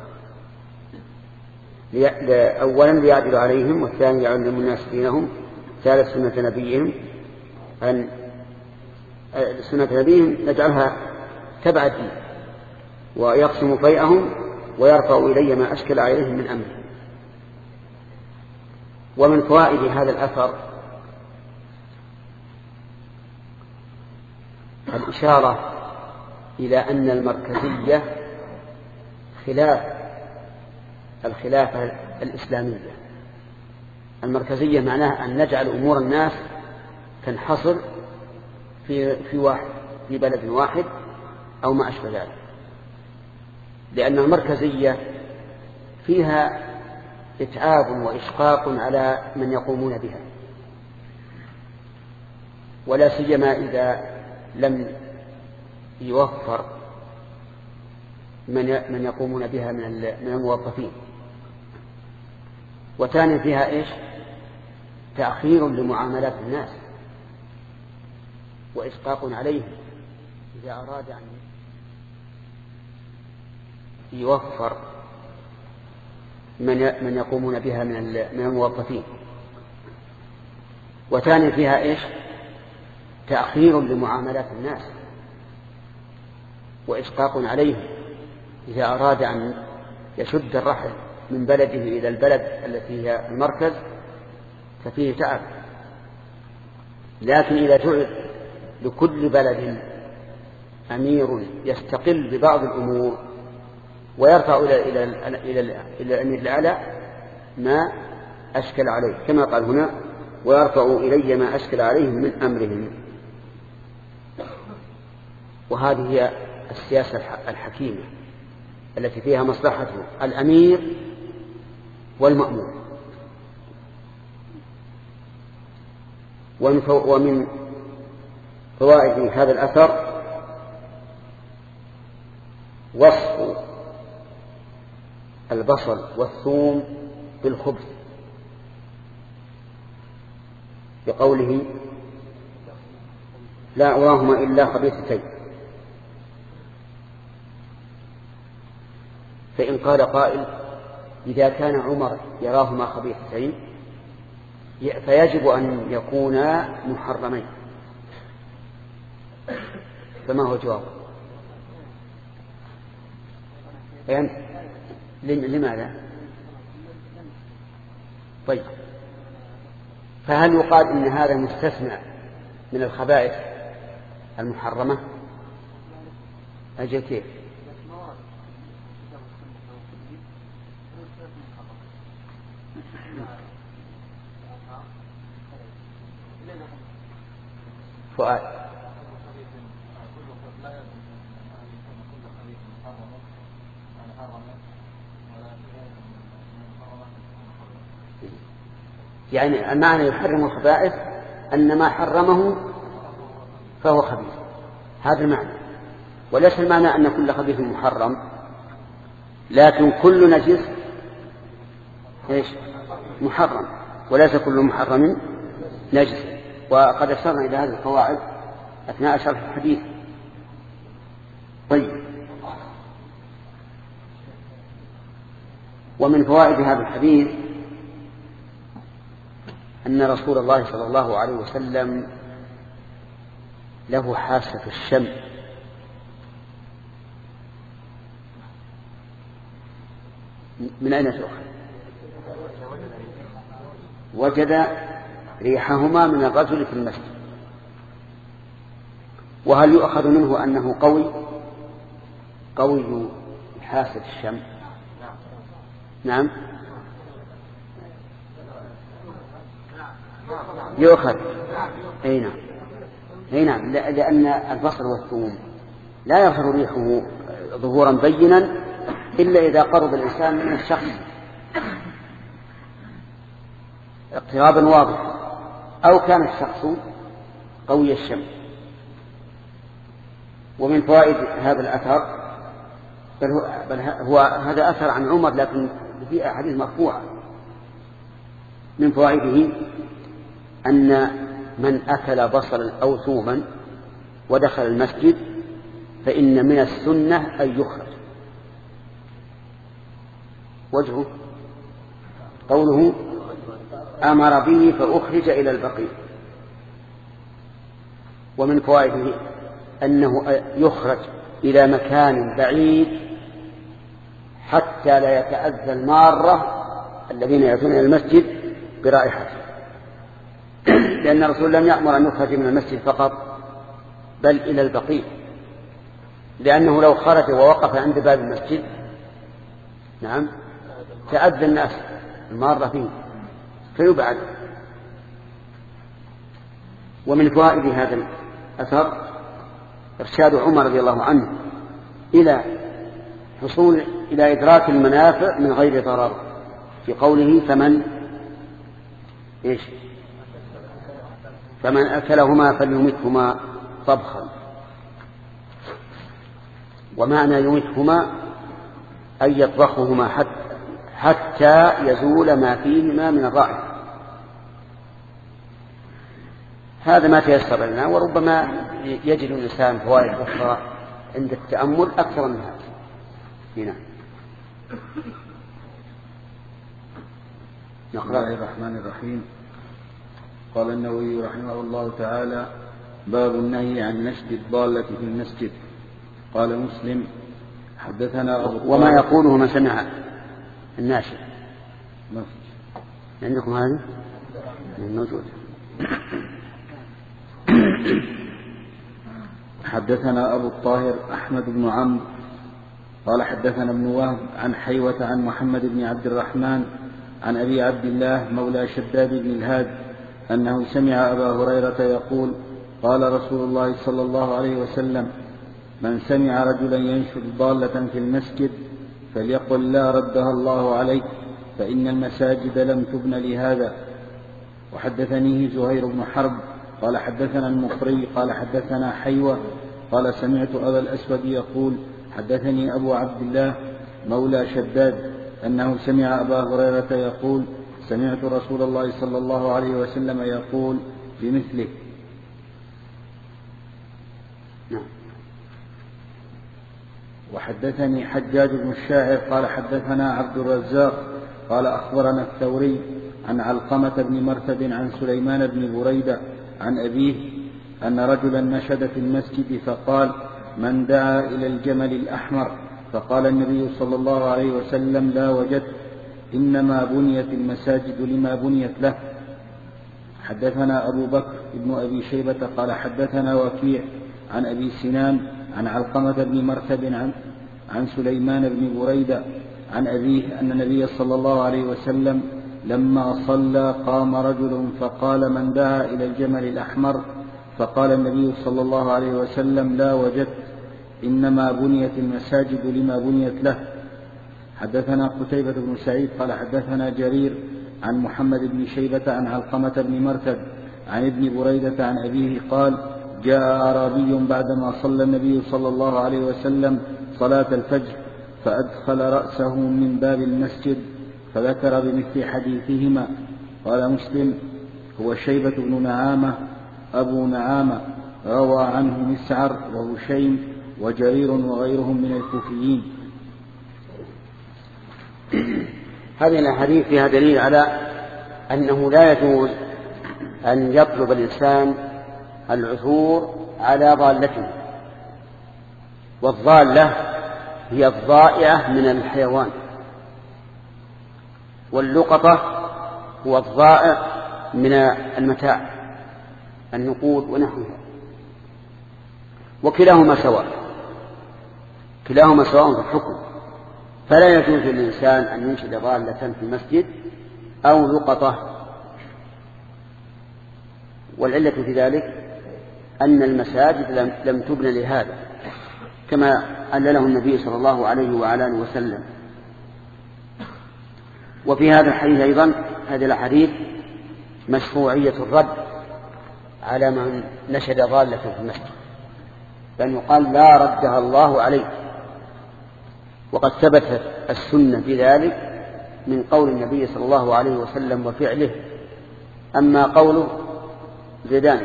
أولا ليعدل عليهم، والثاني يعلم الناس دينهم، ثالث سنة نبيهم أن سنة نبيهم نجعلها تبع الدين، ويقسم فيئهم ويرفع إلي ما أشكل عليهم من أمر. ومن فوائد هذا الأثر الإشارة إلى أن المركزية خلاف الخلافة الإسلامية. المركزية معناها أن نجعل أمور الناس تنحصر في في واحد في بلد واحد أو ما أشبه ذلك، لأن المركزية فيها إتعاب وإشقاق على من يقومون بها، ولا سيما إذا لم يوفر من من يقومون بها من من الموظفين. وثانيا فيها إيش؟ تأخير لمعاملات الناس وإشقاق عليهم إذا أراد أن يوفر من من يقومون بها من من الموظفين. وثانيا فيها إيش؟ تأخير لمعاملات الناس وإشقاق عليهم إذا أراد أن يشد الرحل من بلده إلى البلد التي هي المركز ففيه تعب. لكن إذا جعل لكل بلد أمير يستقل ببعض الأمور ويرفع إلى إلى إلى إلى الأمير الأعلى ما أشكل عليه، كما قال هنا ويرفع إلي ما أشكل عليهم من أمرهم. وهذه هي السياسة الحكيمة التي فيها مصلحة الأمير والمأمور. ومن فوائد هذا الأثر وصف البصل والثوم بالخبث بقوله لا أراهما إلا خبيثتين. فإن قال قائل إذا كان عمر يراهما خبيثتين فيجب أن يكونا محرمين، فما هو جواب؟ يعني لماذا؟ طيب، فهل يقال إن هذا مستثنى من الخبائث المحرمة؟ أجل كيف؟ فؤاد يعني المعنى يحرم الخبائث أن ما حرمه فهو خبيث، هذا المعنى. وليس المعنى أن كل خبيث محرم، لكن كل نجس إيش؟ محرم، وليس كل محرم نجس. وقد أشرنا إلى هذه القواعد أثناء شرح الحديث. طيب، ومن فوائد هذا الحديث أن رسول الله صلى الله عليه وسلم له حاسة الشم، من أين تؤخذ؟ وجد ريحهما من الرجل في المسجد. وهل يؤخذ منه أنه قوي قوي حاسة الشم؟ نعم يؤخذ. أي نعم أي نعم لأن البصل والثوم لا يظهر ريحه ظهورا بينا إلا إذا قرب الإنسان من الشخص اقترابا واضحا أو كان الشخص قوي الشم. ومن فوائد هذا الأثر بل هو, بل هو هذا أثر عن عمر، لكن في أحاديث مرفوعة. من فوائده أن من أكل بصلا أو ثوما ودخل المسجد فإن من السنة أن يخرج. وجهه قوله أمر به فأخرج إلى البقيع. ومن فوائده أنه يخرج إلى مكان بعيد حتى لا يتأذى المارة الذين يأتون إلى المسجد برائحته، لأن الرسول لم يأمر أن يخرج من المسجد فقط بل إلى البقيع، لأنه لو خرج ووقف عند باب المسجد نعم تأذى الناس المارة فيه فيبعد. ومن فوائد هذا الأثر إرشاد عمر رضي الله عنه إلى حصول إلى إدراك المنافع من غير ضرر، في قوله فمن إيش فمن أكلهما فليمتهما طبخا. ومعنى يمتهما أن يطبخهما حتى, حتى يزول ما فيهما من الرائحة. هذا ما تيسر لنا، وربما يجد الإنسان فوائد أخرى عند التأمل أكثر من هذا. هنا بسم الله الرحمن الرحيم. قال النووي رحمه الله تعالى: باب النهي عن نشد الضالة في المسجد. قال مسلم: حدثنا أبو وما يقوله من سمع الناشد. ما عندكم هذا موجود. حدثنا أبو الطاهر أحمد بن عمرو قال حدثنا ابن وهب عن حيوة عن محمد بن عبد الرحمن عن أبي عبد الله مولى شداد بن الهاد أنه سمع أبا هريرة يقول: قال رسول الله صلى الله عليه وسلم: من سمع رجلا ينشد ضالة في المسجد فليقل لا ردها الله عليه، فإن المساجد لم تبن لهذا. وحدثنيه زهير بن حرب قال حدثنا المقري قال حدثنا حيوة قال سمعت أبا الأسود يقول: حدثني أبو عبد الله مولى شداد أنه سمع أبا هريرة يقول: سمعت رسول الله صلى الله عليه وسلم يقول بمثله. وحدثني حجاج بن الشاعر قال حدثنا عبد الرزاق قال أخبرنا الثوري عن علقمة بن مرثد عن سليمان بن بريدة عن أبيه أن رجلا نشد في المسجد فقال: من دعا إلى الجمل الأحمر؟ فقال النبي صلى الله عليه وسلم: لا وجدت، إنما بنيت المساجد لما بنيت له. حدثنا أبو بكر بن أبي شيبة قال حدثنا وكيع عن أبي سنان عن علقمة بن مرثد عن, عن سليمان بن بريدة عن أبيه أن النبي صلى الله عليه وسلم لما صلى قام رجل فقال: من دعا إلى الجمل الأحمر؟ فقال النبي صلى الله عليه وسلم: لا وجدت، إنما بنيت المساجد لما بنيت له. حدثنا قتيبة بن سعيد قال حدثنا جرير عن محمد بن شيبة عن علقمة بن مرثد عن ابن بريدة عن أبيه قال: جاء أعرابي بعدما صلى النبي صلى الله عليه وسلم صلاة الفجر فأدخل رأسه من باب المسجد فذكر بمثل حديثهما. قال مسلم: هو شيبة بن نعامة أبو نعامة، روى عنه مسعر وهشيم وجرير وغيرهم من الكوفيين. هذه الأحاديث فيها دليل على أنه لا يجوز أن يطلب الإنسان العثور على ضالته، والضالة هي الضائعة من الحيوان، واللقطة هو الضائع من المتاع النقود ونحوها، وكلاهما سواء كلاهما سواء في الحكم. فلا يجوز للإنسان أن ينشد ضالة في المسجد أو لقطة. والعلة في ذلك أن المساجد لم تبن لهذا، كما علله النبي صلى الله عليه وعلى آله وسلم. وفي هذا الحديث أيضا هذه الحديث مشروعية الرد على من نشد ضالة في المسجد، بأن يقال: لا ردها الله عليه. وقد ثبتت السنة بذلك من قول النبي صلى الله عليه وسلم وفعله. أما قوله زيدان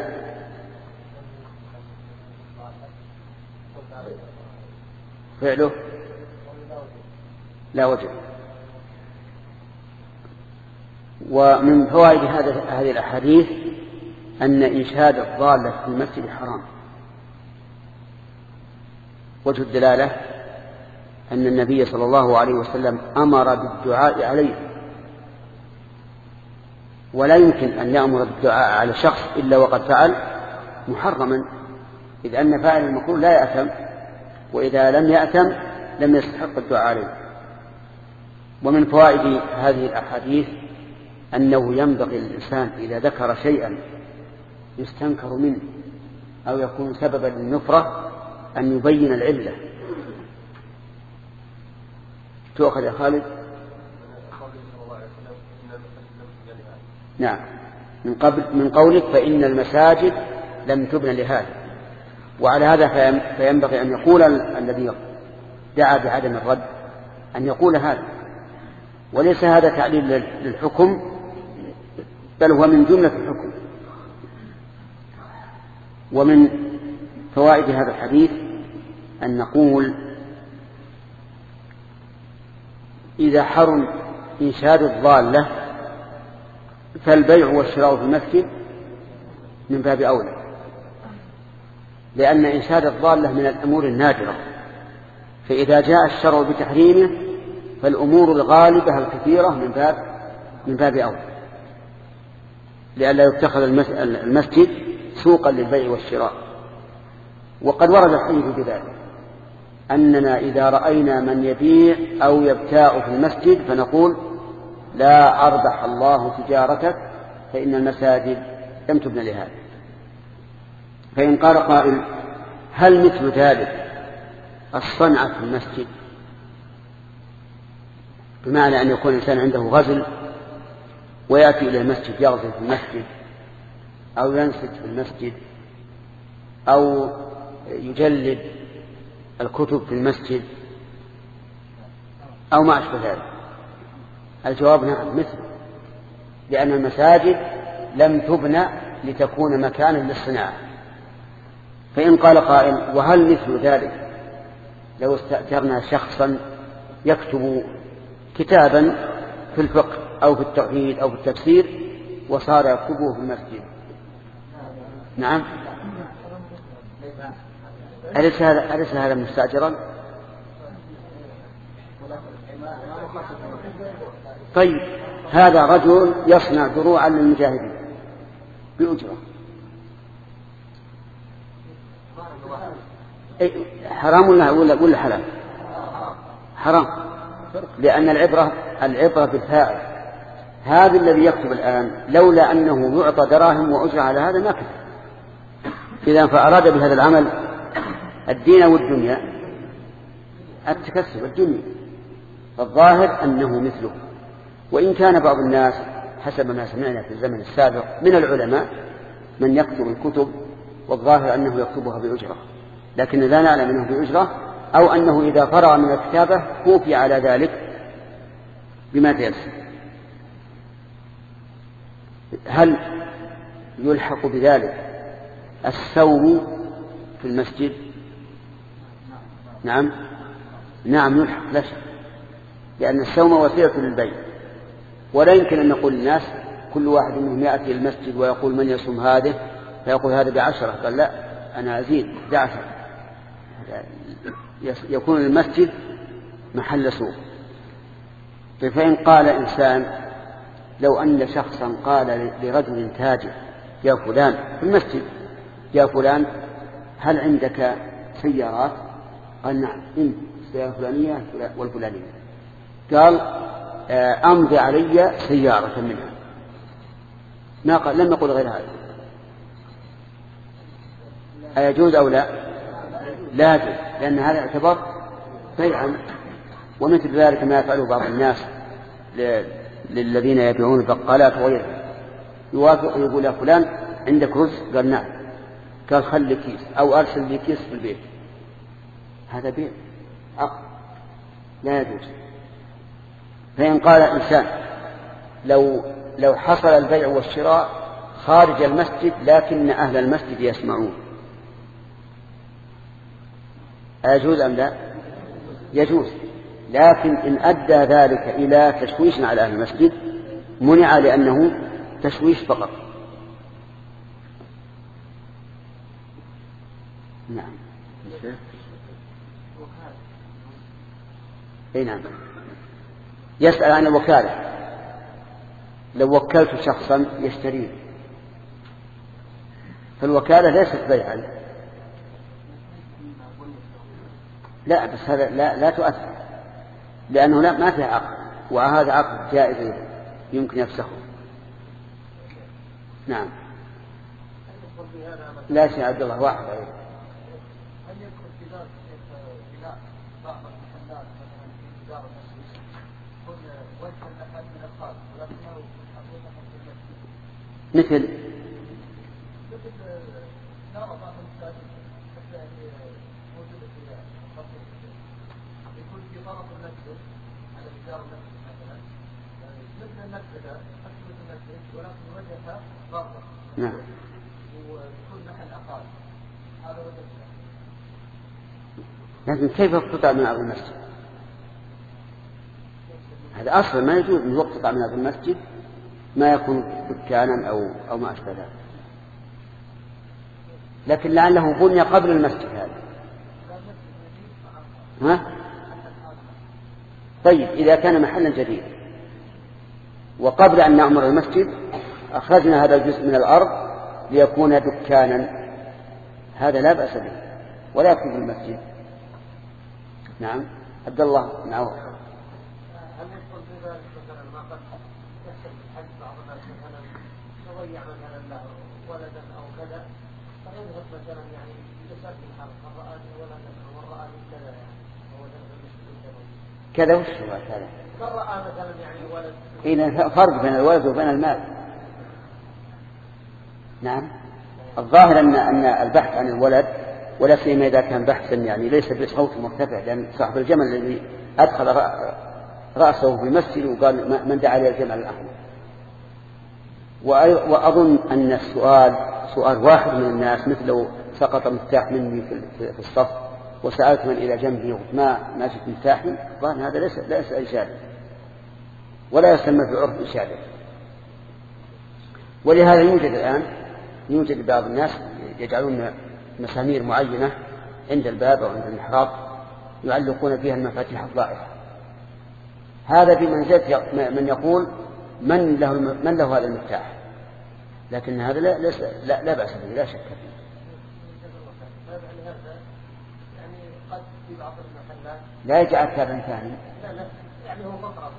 فعله لا وجه. ومن فوائد هذه الأحاديث أن إنشاد الضالة في المسجد حرام. وجه الدلالة أن النبي صلى الله عليه وسلم أمر بالدعاء عليه، ولا يمكن أن يأمر بالدعاء على شخص إلا وقد فعل محرما، إذ أن فاعل المكروه لا يأثم، وإذا لم يأثم لم يستحق الدعاء عليه. ومن فوائد هذه الأحاديث أنه ينبغي للإنسان إذا ذكر شيئا يستنكر منه أو يكون سببا للنفرة أن يبين العلة. تؤخذ يا خالد؟ نعم، من قبل من قولك فإن المساجد لم تبنى لهذا. وعلى هذا فينبغي أن يقول الذي دعا بعدم الرد أن يقول هذا، وليس هذا تعليل للحكم، بل هو من جملة الحكم. ومن فوائد هذا الحديث أن نقول إذا حرم إنشاد الضالة فالبيع والشراء في المسجد من باب أولى، لأن إنشاد الضالة من الأمور النادرة، فإذا جاء الشرع بتحريمه فالأمور الغالبة الكثيرة من باب من باب أولى، لئلا يتخذ المسجد سوقا للبيع والشراء. وقد ورد الحديث بذلك أننا إذا رأينا من يبيع أو يبتاع في المسجد فنقول لا أربح الله تجارتك فإن المساجد لم تبنى لهذا. فإن قال قائل هل مثل ذلك الصنعة في المسجد، بمعنى أن يكون الإنسان عنده غزل ويأتي إلى المسجد يغزل في المسجد أو ينسج في المسجد أو يجلد الكتب في المسجد أو ما أشبه ذلك؟ الجواب نعم مثل، لأن المساجد لم تبنى لتكون مكانا للصناعة. فإن قال قائل وهل مثل ذلك لو استأجرنا شخصا يكتب كتابا في الفقه أو في التوحيد أو في التفسير وصار يكتبه في المسجد؟ نعم. أليس هذا أليس هذا مستأجرا؟ طيب هذا رجل يصنع دروعا للمجاهدين بأجرة، حرام ولا ولا حلال؟ حرام، لأن العبرة العبرة بالفاعل. هذا الذي يكتب الآن لولا أنه يعطى دراهم وأجرة على هذا ما كتب. إذا فأراد بهذا العمل الدين والدنيا، التكسب الدنيا، فالظاهر أنه مثله. وإن كان بعض الناس حسب ما سمعنا في الزمن السابق من العلماء من يكتب الكتب والظاهر أنه يكتبها بأجرة، لكن لا نعلم أنه بأجرة أو أنه إذا فرغ من الكتابة كوفي على ذلك بما تيسر. هل يلحق بذلك السوم في المسجد؟ نعم نعم يلحق لا شك، لأن السوم وسيلة للبيع، ولا يمكن أن نقول للناس كل واحد منهم يأتي المسجد ويقول من يصوم هذه فيقول هذا بعشرة، قال لا أنا أزيد بعشرة، يكون المسجد محل سوق. فإن قال إنسان لو أن شخصا قال لرجل تاجر يا فلان في المسجد يا فلان هل عندك سيارات؟ قال نعم إن السيارة الفلانية والفلانية. قال أمضي علي سيارة منها، ما قال لم يقل غير هذا. أيجوز أو لا؟ لا يجوز، لأن هذا يعتبر بيعا. ومثل ذلك ما يفعله بعض الناس للذين يبيعون البقالات وغيرها، يوافق يقول يا فلان عندك رز؟ قال نعم. قال خلي كيس أو أرسل لي كيس في البيت، هذا بيع عقد. لا يجوز. فإن قال إنسان لو لو حصل البيع والشراء خارج المسجد لكن أهل المسجد يسمعون أيجوز أم لا؟ يجوز، لكن إن أدى ذلك إلى تشويش على أهل المسجد منع لأنه تشويش فقط. نعم. اي نعم. يسأل عن الوكالة. لو وكلت شخصا يشتريه فالوكالة ليست بيعا، لا بس هذا لا, لا تؤثر لأنه لا ما فيه عقد، وهذا عقد جائز يمكن يفسخه. نعم. لا شيء عبد الله واحد أيضا. هل يدخل في ذلك بناء بعض المحلات مثلا في دار المسجد يكون وجه الأحد من الخارج ولكنه حقيقة في المسجد مثل مثل دار بعض المساجد موجودة في خط يكون في طرف المسجد على جدار المسجد مثلا مثل المسجد أكبر المسجد ولكن وجهها غربة. نعم. ويكون محل أقل هذا وجهها. لكن كيف تقطع من أرض المسجد؟ هذا أصلا ما يجوز أن يقطع من أرض المسجد ما يكون دكانا أو أو ما أشبه ذلك، لكن لعله بني قبل المسجد هذا. ها؟ طيب إذا كان محلا جديد وقبل أن نعمر المسجد أخرجنا هذا الجزء من الأرض ليكون دكانا هذا لا بأس به ولا يكون في المسجد. نعم. عبد الله نعم. هل يدخل في ذلك مثلا ما قد يحصل الحج بعض الناس مثلا يضيع مثلا له ولدا او كذا فيذهب مثلا يعني يسال في الحرب من رآني ولدا او رآني كذا يعني هو كذا وش هو كذا؟ من رأى مثلا يعني ولد. إذا فرق بين الولد وبين المال. نعم. الظاهر أن أن البحث عن الولد ولا سيما إذا كان بحثا يعني ليس بصوت مرتفع، لأن صاحب الجمل الذي أدخل رأسه في المسجد وقال من دعا لي الجمل الأحمر. وأظن أن السؤال سؤال واحد من الناس، مثل لو سقط مفتاح مني في الصف وسألت من إلى جنبي ما ما شفت مفتاحي، ظن هذا ليس ليس إنشادا ولا يسمى في العرف إنشادا. ولهذا يوجد الآن يوجد بعض الناس يجعلون مسامير معينة عند الباب أو عند المحراب يعلقون فيها المفاتيح الضائعة. هذا بمنزلة من يقول من له من له هذا المفتاح، لكن هذا لا ليس لا, لا بأس به لا شك فيه. يعني قد في بعض المحلات لا يجعل كابا ثاني. لا لا يعني هو فقرة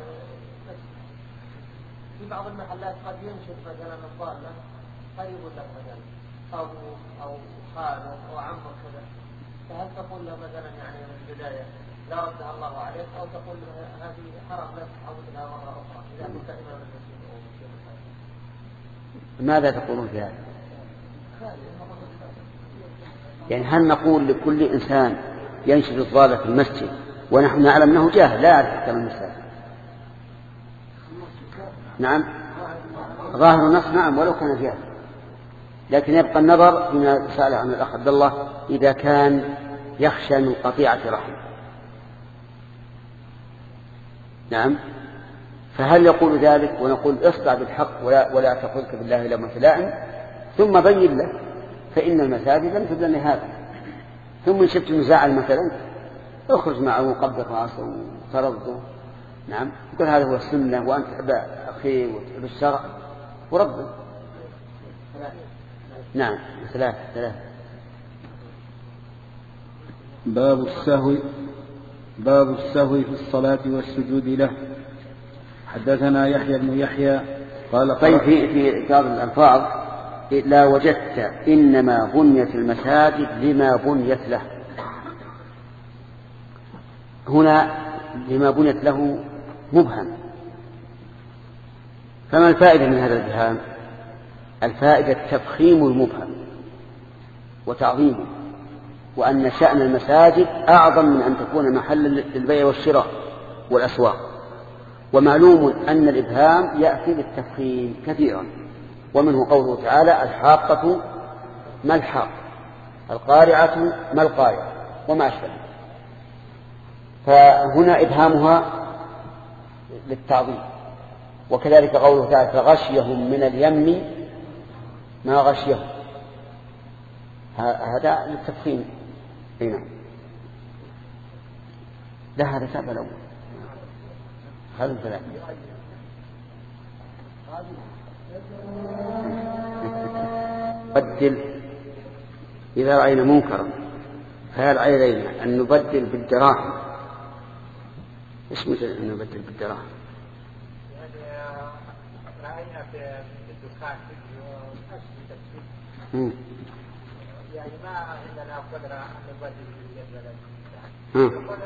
في بعض المحلات قد ينشد مثلا الضالة قريب لك مثلا أو أو خاله أو عمه كذا، فهل تقول له مثلا يعني من البداية لا ردها الله عليك، أو تقول له هذه حرم لك عودها مرة أخرى إذا كنت إمام المسجد أو مسجد؟ ماذا تقولون في هذا؟ يعني هل نقول لكل إنسان ينشد الضالة في المسجد ونحن نعلم أنه جاهل لا يعرف أحكام المساجد؟ نعم ظاهر النص نعم ولو كان جاهل، لكن يبقى النظر فيما سأل عن الأخ عبد الله إذا كان يخشى من قطيعة رحم. نعم. فهل يقول ذلك ونقول اصدع بالحق ولا, ولا تقولك بالله لما تلائم، ثم بين له فإن المساجد لم تبنى لهذا، ثم شفت مزاعل مثلا اخرج معه وقبض راسه وترضه. نعم. يقول هذا هو السنة وأنت تحب أخيه وتحب الشرع وربه. نعم. ثلاثة ثلاثة. باب السهو باب السهو في الصلاة والسجود له. حدثنا يحيى بن يحيى قال طيب في في بعض الألفاظ لا وجدت إنما بنيت المساجد لما بنيت له، هنا لما بنيت له مبهم، فما الفائدة من هذا الإبهام؟ الفائدة تفخيم المبهم وتعظيمه، وأن شأن المساجد أعظم من أن تكون محلا للبيع والشراء، والأسواق. ومعلوم أن الإبهام يأتي للتفخيم كثيرا، ومنه قوله تعالى الحاقة ما الحاقة، القارعة ما القارعة، وما أشبه. فهنا إبهامها للتعظيم. وكذلك قوله تعالى فغشيهم من اليم ما غشيهم، هذا للتفخيم. هنا لا هذا تابع الأول هذا ثلاثة. بدل إذا رأينا منكرا فهل علينا أن نبدل بالدراهم؟ إيش مثل أن نبدل بالدراهم؟ رأينا في الدكان يعني ما عندنا قدرة أن نبدل بالبلد. يقول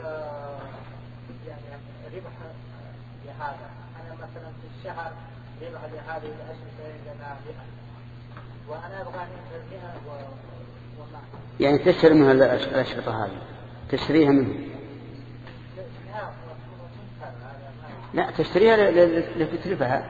يعني ربح لهذا، أنا مثلا في الشهر ربح لهذه الأشرطة عندنا مئة، وأنا أبغى مئة وما يعني تشتري منها الأشرطة هذه، تشتريها منه؟ لا تشتريها لتتلفها.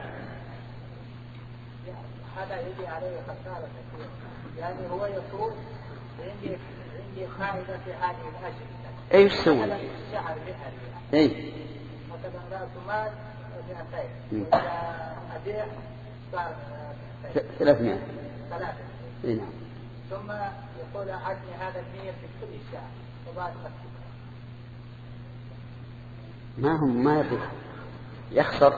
هذا يجي عليه خسارة كثيرة، يعني هو يقول عندي عندي فائدة في هذه الأشرطة. أي وش تسوي؟ مثلا الشهر مئة. أي. مثلا رأس مال مئتين، وإذا أبيع صار ثلاثمائة. ثلاثة. إيه نعم. ثم يقول أعطني هذا المية في كل شهر، وبعد ما هم ما يبيع يخسر.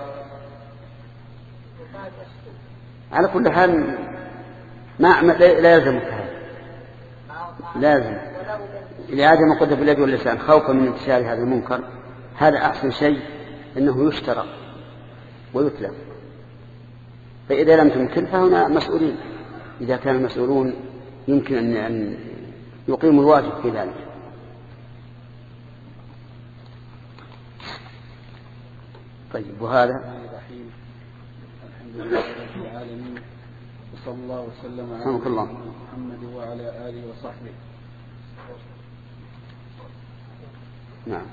على كل حال ما لا يلزمك هذا، لازم لعدم قدرة باليد واللسان خوفا من انتشار هذا المنكر. هذا أحسن شيء أنه يشترى ويتلف، فإذا لم تمكن فهنا مسؤولين، إذا كان المسؤولون يمكن أن يقيموا الواجب في ذلك. طيب وهذا الحمد لله رب العالمين، وصلى الله وسلم على محمد وعلى آله وصحبه. نعم.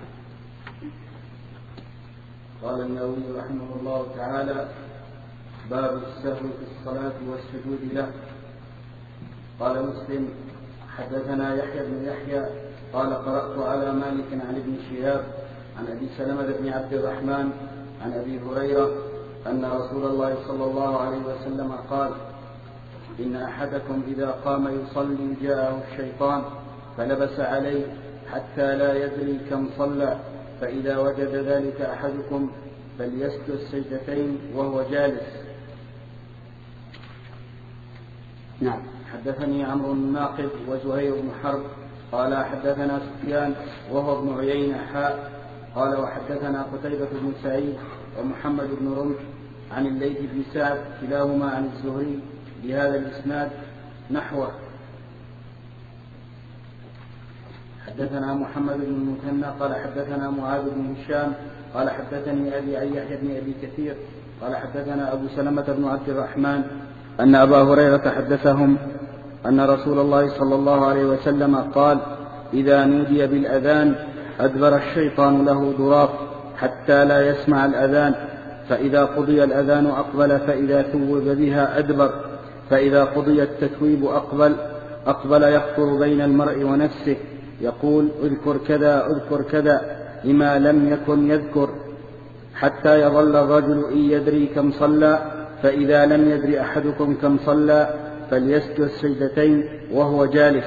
قال النووي رحمه الله تعالى: باب السهو في الصلاة والسجود له. قال مسلم: حدثنا يحيى بن يحيى قال قرأت على مالك عن ابن شهاب عن أبي سلمة بن عبد الرحمن عن أبي هريرة أن رسول الله صلى الله عليه وسلم قال: إن أحدكم إذا قام يصلي جاءه الشيطان فلبس عليه حتى لا يدري كم صلى، فإذا وجد ذلك أحدكم فليسجد سجدتين وهو جالس. نعم. حدثني عمرو الناقد وزهير بن حرب قال حدثنا سفيان وهو ابن عيينة حاء قال وحدثنا قتيبة بن سعيد ومحمد بن رمح عن الليث بن سعد كلاهما عن الزهري بهذا الإسناد نحوه. حدثنا محمد بن المثنى قال حدثنا معاذ بن هشام قال حدثني أبي عن يحيى بن أبي كثير قال حدثنا أبو سلمة بن عبد الرحمن أن أبا هريرة حدثهم أن رسول الله صلى الله عليه وسلم قال: إذا نودي بالأذان أدبر الشيطان له ضراط حتى لا يسمع الأذان، فإذا قضي الأذان أقبل، فإذا ثوب بها أدبر، فإذا قضي التثويب أقبل أقبل يخطر بين المرء ونفسه يقول: اذكر كذا اذكر كذا لما لم يكن يذكر، حتى يظل الرجل إن يدري كم صلى، فإذا لم يدري أحدكم كم صلى فليسجد سجدتين وهو جالس.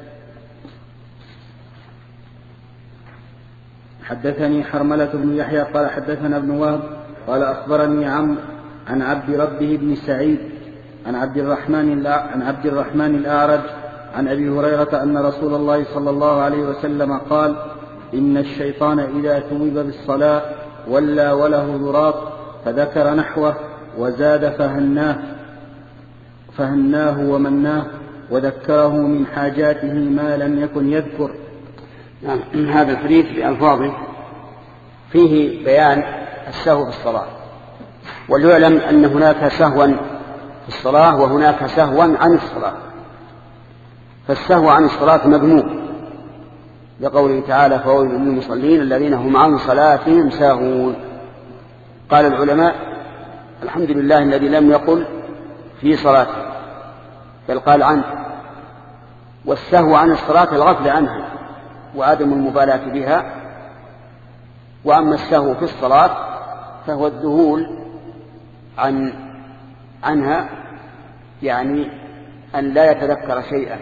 حدثني حرملة بن يحيى قال حدثنا ابن وهب قال أخبرني عمرو عن عبد ربه بن سعيد عن عبد الرحمن عن عبد الرحمن الأعرج عن أبي هريرة أن رسول الله صلى الله عليه وسلم قال: إن الشيطان إذا ثوب بالصلاة ولى وله ضراط، فذكر نحوه وزاد فهناه فهناه ومناه وذكره من حاجاته ما لم يكن يذكر. نعم. هذا الحديث بألفاظه فيه بيان السهو في الصلاة، وليعلم أن هناك سهوا في الصلاة وهناك سهوا عن الصلاة. فالسهو عن الصلاة مذموم لقوله تعالى فويل للمصلين الذين هم عن صلاتهم ساهون. قال العلماء الحمد لله الذي لم يقل في صلاته بل قال عنه، والسهو عن الصلاة الغفل عنها وعدم المبالاة بها. وأما السهو في الصلاة فهو الذهول عن عنها، يعني أن لا يتذكر شيئا.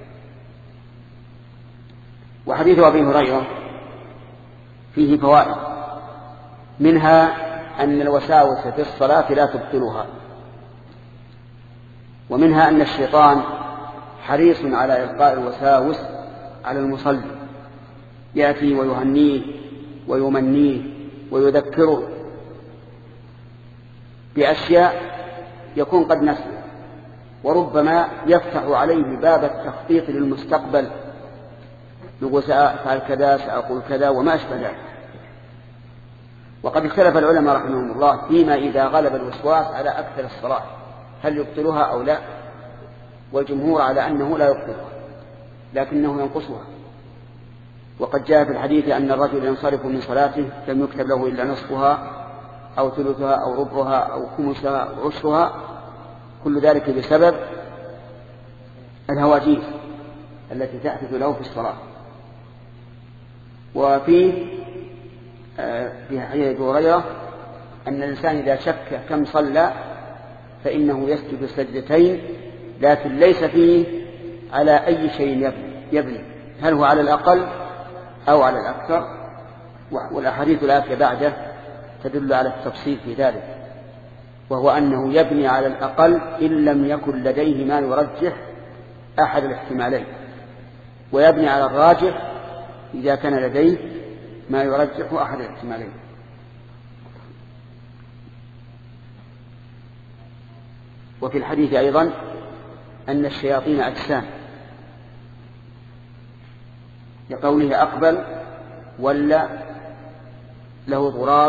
وحديث أبي هريرة فيه فوائد، منها أن الوساوس في الصلاة لا تبطلها، ومنها أن الشيطان حريص على إلقاء الوساوس على المصلي، يأتي ويهنيه ويمنيه ويذكره بأشياء يكون قد نسي، وربما يفتح عليه باب التخطيط للمستقبل، يقول سأفعل كذا سأقول كذا وما أشبه ذلك. وقد اختلف العلماء رحمهم الله فيما إذا غلب الوسواس على أكثر الصلاة هل يبطلها أو لا، والجمهور على أنه لا يبطلها لكنه ينقصها. وقد جاء في الحديث أن الرجل ينصرف من صلاته لم يكتب له إلا نصفها أو ثلثها أو ربعها أو خمسها أو عشرها، كل ذلك بسبب الهواجيس التي تحدث له في الصلاة. وفي في حديث أبي هريرة أن الإنسان إذا شك كم صلى فإنه يسجد سجدتين، لكن ليس فيه على أي شيء يبني، هل هو على الأقل أو على الأكثر. والأحاديث الآتية بعده تدل على التفصيل في ذلك، وهو أنه يبني على الأقل إن لم يكن لديه ما يرجح أحد الاحتمالين، ويبني على الراجح إذا كان لديه ما يرجح أحد الاحتمالين. وفي الحديث أيضا أن الشياطين أجسام، لقوله أقبل ولا له ضراب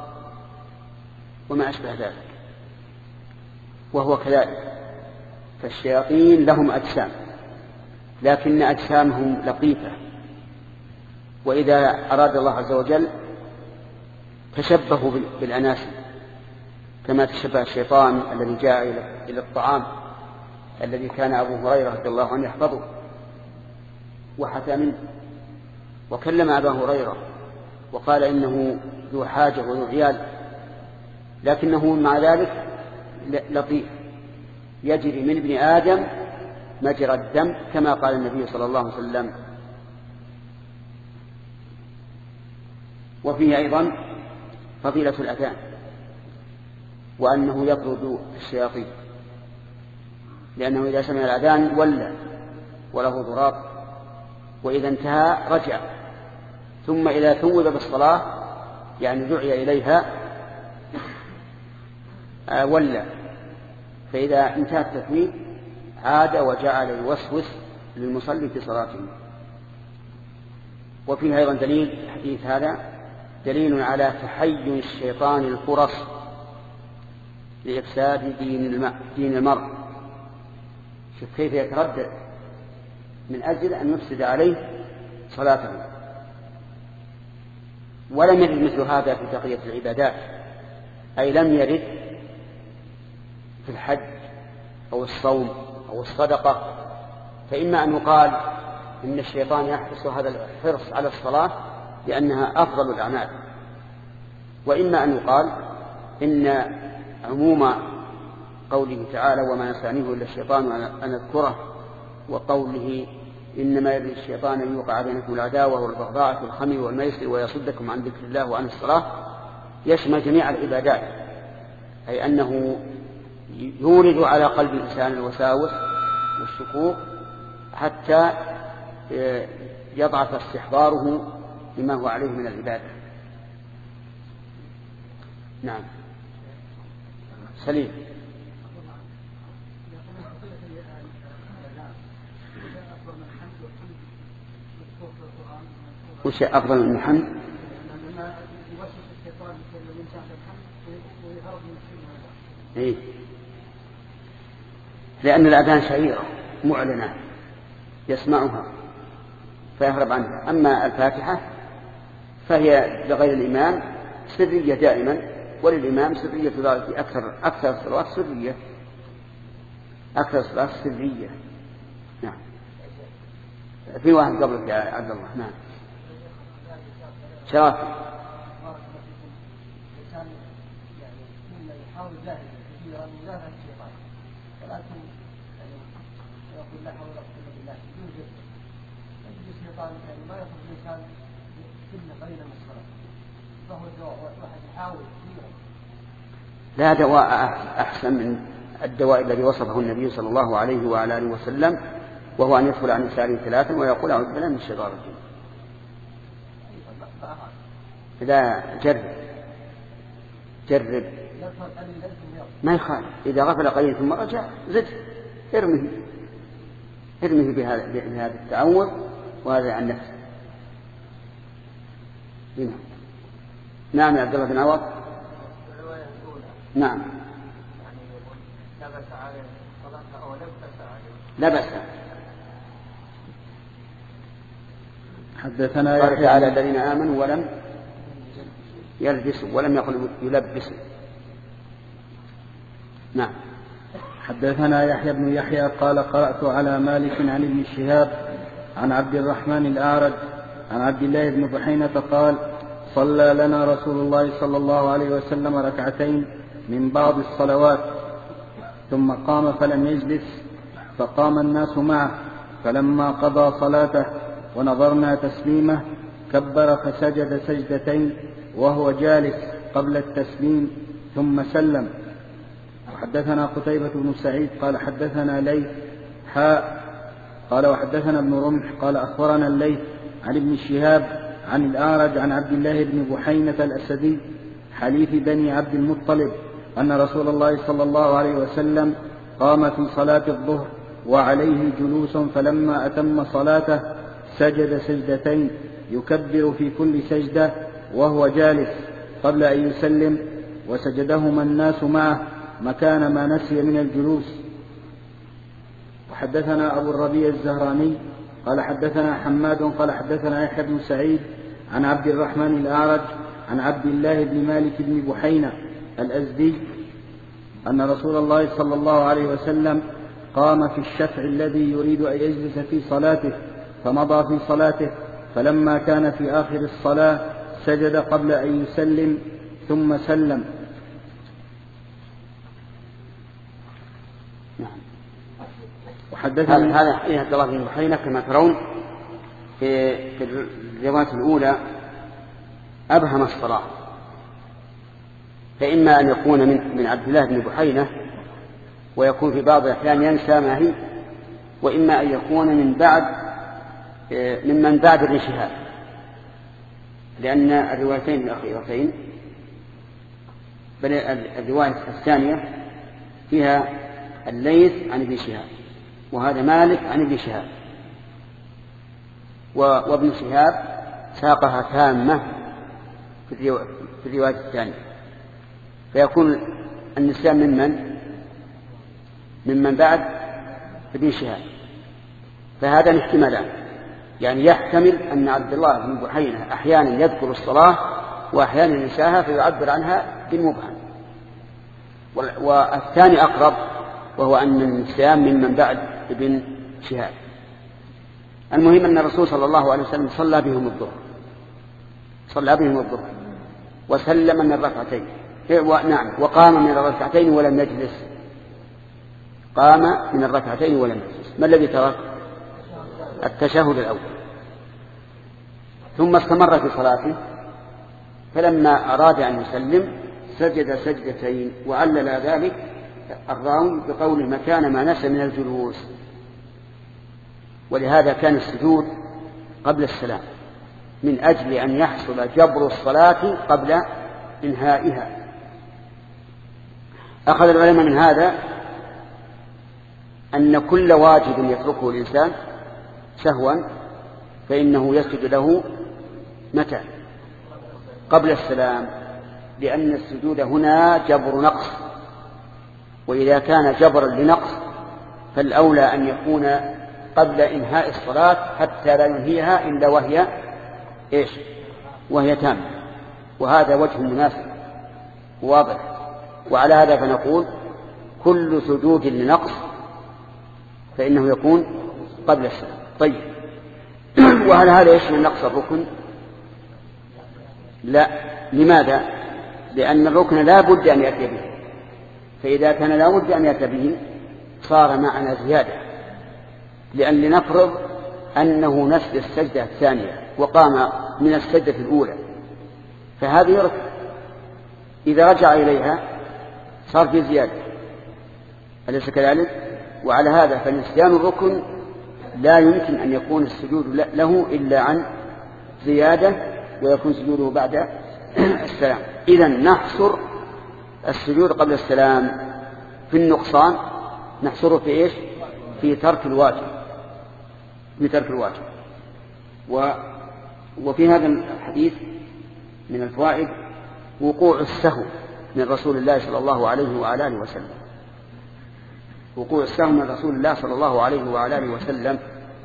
وما أشبه ذلك، وهو كذلك. فالشياطين لهم أجسام لكن أجسامهم لطيفة، وإذا أراد الله عز وجل تشبهوا بالأناسي كما تشبه الشيطان الذي جاء إلى الطعام الذي كان أبو هريرة رضي الله عنه يحفظه وحتى منه، وكلم أبا هريرة وقال إنه ذو حاجة وذو عيال، لكنه مع ذلك لطيف يجري من ابن آدم مجرى الدم كما قال النبي صلى الله عليه وسلم. وفيه أيضا فضيلة الأذان، وأنه يطرد الشياطين، لأنه إذا سمع الأذان ولى وله ضراب، وإذا انتهى رجع، ثم إذا ثوب بالصلاة يعني دعي إليها ولى، فإذا انتهى التثويب عاد وجعل يوسوس للمصلي في صلاته. وفيه أيضا دليل الحديث هذا دليل على تحين الشيطان الفرص لإفساد دين, دين المرء. شوف كيف يتردد من أجل أن يفسد عليه صلاته. ولم يرد مثل هذا في بقية العبادات، أي لم يرد في الحج أو الصوم أو الصدقة، فإما أن يقال إن الشيطان يحرص هذا الحرص على الصلاة لأنها أفضل الأعمال، وإما أن يقال إن عموم قوله تعالى وما نسانيه إلا الشيطان أن أذكره، وقوله إنما يريد الشيطان أن يوقع بينكم العداوة والبغضاء في الخمر والميسر ويصدكم عن ذكر الله وعن الصلاة، يشمل جميع العبادات، أي أنه يورد على قلب الإنسان الوساوس والشكوك حتى يضعف استحضاره لما هو عليه من العبادة. نعم سليم. وش أفضل من الحمد؟ إيه؟ لأن الأذان شعيرة معلنة يسمعها، فيهرب عنها. أما الفاتحة فهي لغير الإمام سرية دائما، وللإمام سرية في أكثر أكثر الصلوات سرية، أكثر الصلوات سرية. نعم. في واحد قبلك يا عبد الله. نعم. شرف. يحاول جاهدا كثيرا يدافع الشيطان، ولكن يقول لا حول ولا قوة إلا بالله يوجد يجد الشيطان يعني ما يخرج الإنسان إلا قليلا من الصلاة، فهو الدواء واحد يحاول كثيرا. لا دواء أحسن من الدواء الذي وصفه النبي صلى الله عليه وعلى آله وسلم، وهو أن يدخل عن يساره ثلاثا ويقول أعوذ بالله من الشيطان الرجيم. إذا جرب جرب ما يخالف، إذا غفل قليل ثم رجع زد ارمه ارمه بهذا بهذا التعوذ وهذا عن نفسه. هنا. نعم يا عبد الله بن عوض. نعم. لبس. حدثنا قال تعالى الذين آمنوا ولم يلبسوا ولم يقل يلبسوا. نعم. حدثنا يحيى بن يحيى قال قرأت على مالك عن ابن شهاب عن عبد الرحمن الأعرج عن عبد الله بن بحينة قال صلى لنا رسول الله صلى الله عليه وسلم ركعتين من بعض الصلوات ثم قام فلم يجلس، فقام الناس معه، فلما قضى صلاته ونظرنا تسليمه كبر فسجد سجدتين وهو جالس قبل التسليم ثم سلم. وحدثنا قتيبة بن سعيد قال حدثنا ليث حاء قال وحدثنا ابن رمح قال أخبرنا الليث عن ابن شهاب عن الأعرج عن عبد الله بن بحينة الأسدي حليف بني عبد المطلب أن رسول الله صلى الله عليه وسلم قام في صلاة الظهر وعليه جلوس، فلما أتم صلاته سجد سجدتين يكبر في كل سجدة وهو جالس قبل أن يسلم، وسجدهما الناس معه مكان ما نسي من الجلوس. وحدثنا أبو الربيع الزهراني قال حدثنا حماد قال حدثنا يحيى بن سعيد عن عبد الرحمن الأعرج عن عبد الله بن مالك بن بحينة الأزدي أن رسول الله صلى الله عليه وسلم قام في الشفع الذي يريد أن يجلس في صلاته فمضى في صلاته، فلما كان في آخر الصلاة سجد قبل أن يسلم ثم سلم. وحدثنا هذا حديث عبد الله بن بحينة كما ترون في الرواية الأولى أبهم الصلاة، فإما أن يكون من من عبد الله بن بحينة ويكون في بعض الأحيان ينسى ما هي، وإما أن يكون من بعد ممن بعد ابن شهاب، لأن الروايتين الأخيرتين بل الرواية الثانية فيها الليث عن ابن شهاب وهذا مالك عن ابن شهاب، وابن شهاب ساقها تامة في الرواية الثانية، فيكون النسيان ممن ممن بعد ابن شهاب. فهذا الاحتمالان، يعني يحتمل أن عبد الله بن بحينة أحيانا يذكر الصلاة وأحيانا ينساها فيعبر عنها بالمبهم، والثاني أقرب وهو أن النسيان ممن بعد ابن شهاب. المهم أن الرسول صلى الله عليه وسلم صلى بهم الظهر صلى بهم الظهر وسلم من الركعتين، نعم، وقام من الركعتين ولم يجلس، قام من الركعتين ولم يجلس. ما الذي ترك؟ التشهد الأول، ثم استمر في صلاته، فلما أراد أن يسلم سجد سجدتين، وعلل ذلك الراوي بقول مكان ما نسى من الجلوس، ولهذا كان السجود قبل السلام من أجل أن يحصل جبر الصلاة قبل إنهائها. أخذ العلماء من هذا أن كل واجب يتركه الإنسان سهوا فإنه يسجد له متى؟ قبل السلام، لأن السجود هنا جبر نقص، وإذا كان جبرا لنقص فالأولى أن يكون قبل إنهاء الصلاة حتى لا ينهيها إلا وهي إيش وهي تامة، وهذا وجه مناسب واضح. وعلى هذا فنقول كل سجود لنقص فإنه يكون قبل السلام. طيب وهل هذا يشمل نقص الركن؟ لا. لماذا؟ لأن الركن لا بد أن يأتي به، فإذا كان لا بد أن يأتي به صار معنا زيادة. لأن لنفرض أنه نسي السجدة الثانية وقام من السجدة الأولى، فهذه ركن، إذا رجع إليها صار في زيادة، أليس كذلك؟ وعلى هذا فنسيان الركن لا يمكن أن يكون السجود له إلا عن زيادة، ويكون سجوده بعد السلام. إذن نحصر السجود قبل السلام في النقصان، نحصره في إيش؟ في ترك الواجب، في ترك الواجب. و... وفي هذا الحديث من الفوائد وقوع السهو من رسول الله صلى الله عليه وعلى آله وسلم، وقوع السهو من رسول الله صلى الله عليه وعلى آله وسلم.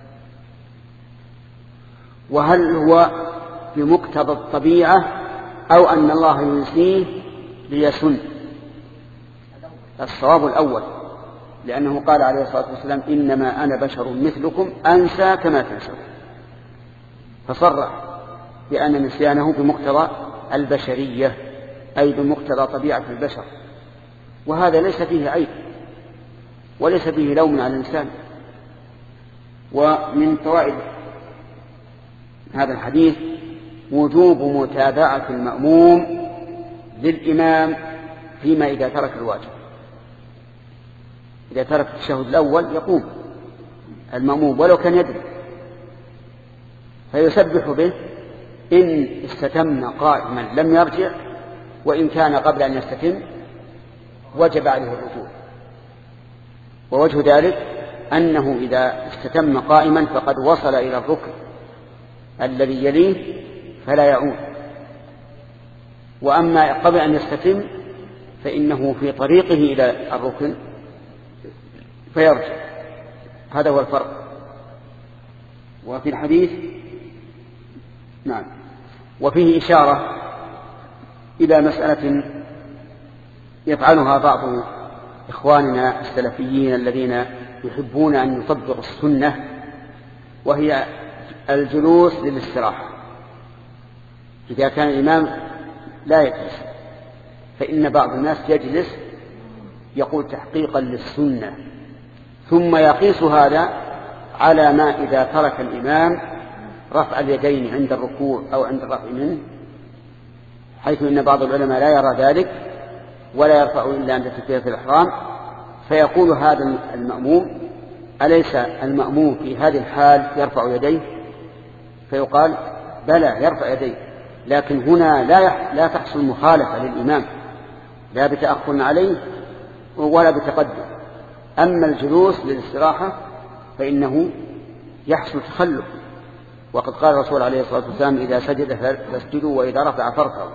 وهل هو بمقتضى الطبيعة أو أن الله ينسيه ليسن؟ الصواب الأول، لأنه قال عليه الصلاة والسلام إنما أنا بشر مثلكم أنسى كما تنسون، فصرح بأن نسيانه بمقتضى البشرية أي بمقتضى طبيعة البشر، وهذا ليس فيه عيب وليس فيه لوم على الإنسان. ومن فوائد هذا الحديث وجوب متابعة المأموم للإمام فيما إذا ترك الواجب. إذا ترك التشهد الأول يقوم المأموم ولو كان يدري، فيسبح به إن استتم قائما لم يرجع، وإن كان قبل أن يستتم وجب عليه الرجوع. ووجه ذلك أنه إذا استتم قائما فقد وصل إلى الركن الذي يليه فلا يعود، وأما قبل أن يستتم فإنه في طريقه إلى الركن فيرجع. هذا هو الفرق. وفي الحديث نعم وفيه إشارة إلى مسألة يفعلها بعض إخواننا السلفيين الذين يحبون أن يطبقوا السنة، وهي الجلوس للاستراحة. إذا كان الإمام لا يجلس فإن بعض الناس يجلس يقول تحقيقا للسنة، ثم يقيس هذا على ما إذا ترك الإمام رفع اليدين عند الركوع أو عند الرفع منه، حيث إن بعض العلماء لا يرى ذلك ولا يرفع إلا عند تكبيرة الإحرام، فيقول هذا المأموم أليس المأموم في هذه الحال يرفع يديه؟ فيقال بلى يرفع يديه، لكن هنا لا لا تحصل مخالفة للإمام لا بتأخر عليه ولا بتقدم. أما الجلوس للاستراحة فإنه يحصل تخلف، وقد قال الرسول عليه الصلاة والسلام إذا سجد فاسجدوا وإذا رفع فارفعوا.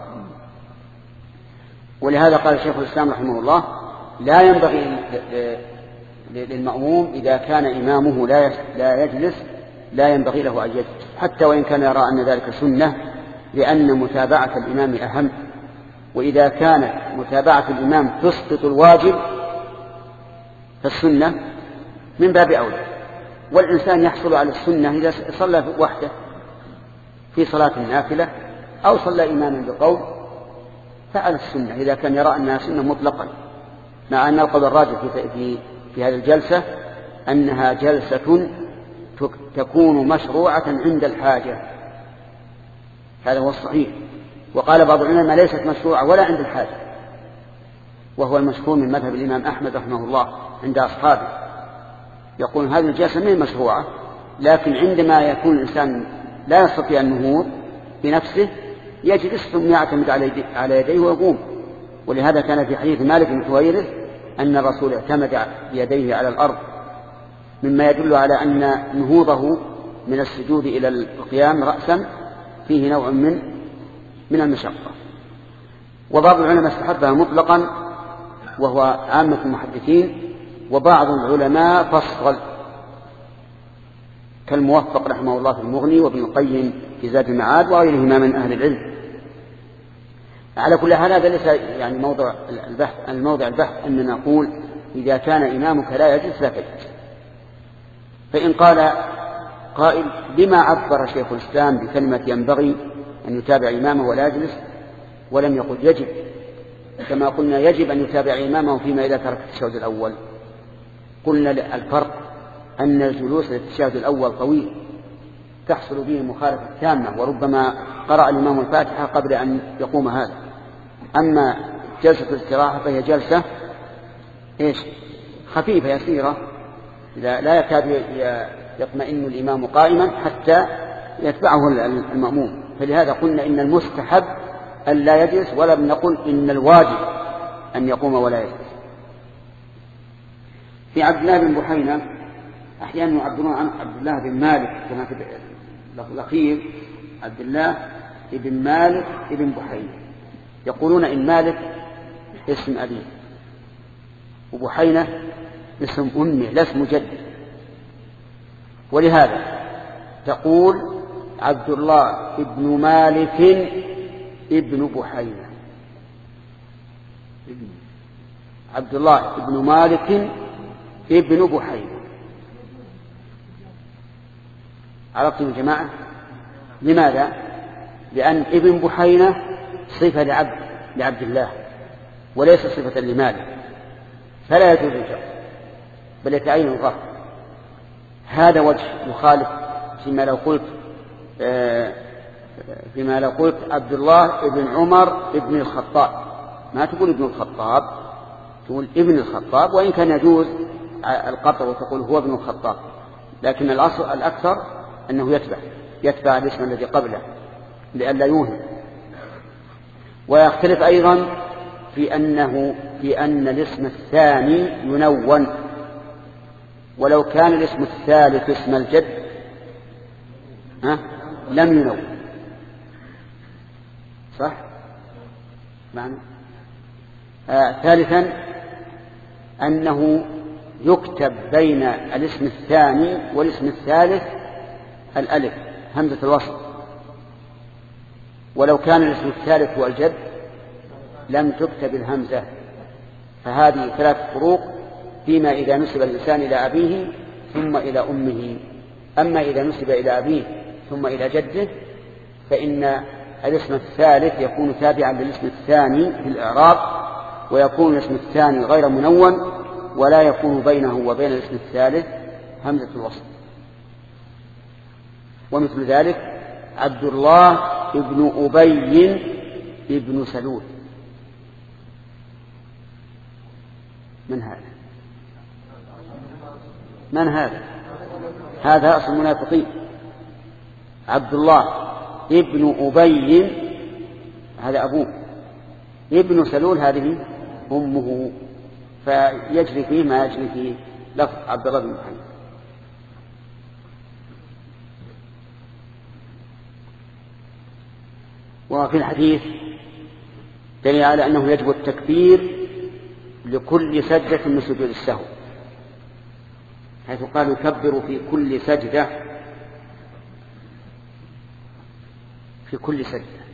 ولهذا قال الشيخ الإسلام رحمه الله لا ينبغي للمأموم إذا كان إمامه لا يجلس لا ينبغي له أن يجلس حتى وإن كان يرى أن ذلك سنة، لأن متابعة الإمام أهم. وإذا كانت متابعة الإمام تسقط الواجب فالسنة من باب أولى. والإنسان يحصل على السنة إذا صلى وحده في صلاة النافلة أو صلى إماما بقول فعل السنة إذا كان يرى أنها سنة مطلقا، مع أن القول الراجح في, في, في هذه الجلسة أنها جلسة تكون مشروعة عند الحاجة، هذا هو الصحيح. وقال بعض العلماء ليست مشروعة ولا عند الحاجة، وهو المشهور من مذهب الإمام أحمد رحمه الله عند أصحابه، يقول هذه الجلسة من مشروعة، لكن عندما يكون الإنسان لا يستطيع النهوض بنفسه يجلس ثم يعتمد على يديه ويقوم. ولهذا كان في حديث مالك بن حويرث أن الرسول اعتمد بيديه على الأرض، مما يدل على أن نهوضه من السجود إلى القيام رأسا فيه نوع من من المشقة. وبعض العلماء استحبها مطلقا وهو عامة المحدثين، وبعض العلماء فصل كالموفق رحمه الله في المغني وابن القيم في زاد المعاد وغيرهما من أهل العلم. على كل حال هذا ليس يعني موضوع البحث. الموضع البحث أن نقول إذا كان إمامك لا يجلس لا تجلس. فإن قال قائل لما عبر شيخ الإسلام بكلمة ينبغي أن يتابع إمامه ولا يجلس ولم يقل يجب، كما قلنا يجب أن يتابع إمامه فيما إذا ترك التشهد الأول؟ قلنا الفرق أن الجلوس للتشهد الأول طويل تحصل به مخالفة تامة، وربما قرأ الإمام الفاتحة قبل أن يقوم هذا. أما جلسة الاستراحة فهي جلسة إيش خفيفة يسيرة، لا يكاد يطمئن الإمام قائما حتى يتبعه المأموم. فلهذا قلنا إن المستحب أن لا يجلس، ولا بنقول إن الواجب أن يقوم ولا يجلس. في عبد الله بن بحينة أحيانا يعبرون عن عبد الله بن مالك كما في الأخير عبد الله بن مالك بن بحينة، يقولون إن مالك اسم أبيه وبحينة اسم أمه لا اسم جده، ولهذا تقول عبد الله بن مالك ابن بحينة، عبد الله بن مالك ابن بحينة. عرفتم يا جماعة؟ لماذا؟ لأن ابن بحينة صفة لعبد لعبد الله وليس صفة لمالك، فلا يجوز الجر بل يتعين الرفع. هذا وجه يخالف فيما لو قلت فيما لو قلت عبد الله ابن عمر ابن الخطاب، ما تقول ابن الخطاب، تقول ابن الخطاب، وإن كان يجوز القطع وتقول هو ابن الخطاب، لكن الأصل الأكثر أنه يتبع يتبع الاسم الذي قبله لئلا يوهم. ويختلف أيضا في أنه في أن الاسم الثاني ينون، ولو كان الاسم الثالث اسم الجد ها لم ينون، صح؟ معنى آه ثالثا أنه يكتب بين الاسم الثاني والاسم الثالث الألف همزة الوصل، ولو كان الاسم الثالث هو الجد لم تكتب الهمزة. فهذه ثلاث فروق فيما إذا نسب الإنسان إلى أبيه ثم إلى أمه. أما إذا نسب إلى أبيه ثم إلى جده فإن الاسم الثالث يكون تابعا للاسم الثاني في الإعراب، ويكون الاسم الثاني غير منون، ولا يكون بينه وبين الاسم الثالث همزة الوصل. ومثل ذلك عبد الله ابن أبي ابن سلول، من هذا؟ من هذا؟ هذا أصل المنافقين. عبد الله ابن أبي هذا أبوه، ابن سلول هذه أمه، فيجري فيه ما يجري فيه لفظ عبد الله بن محمد. وفي الحديث دليل على أنه يجب التكبير لكل سجدة من سجود السهو، حيث قال يكبر في كل سجدة في كل سجدة.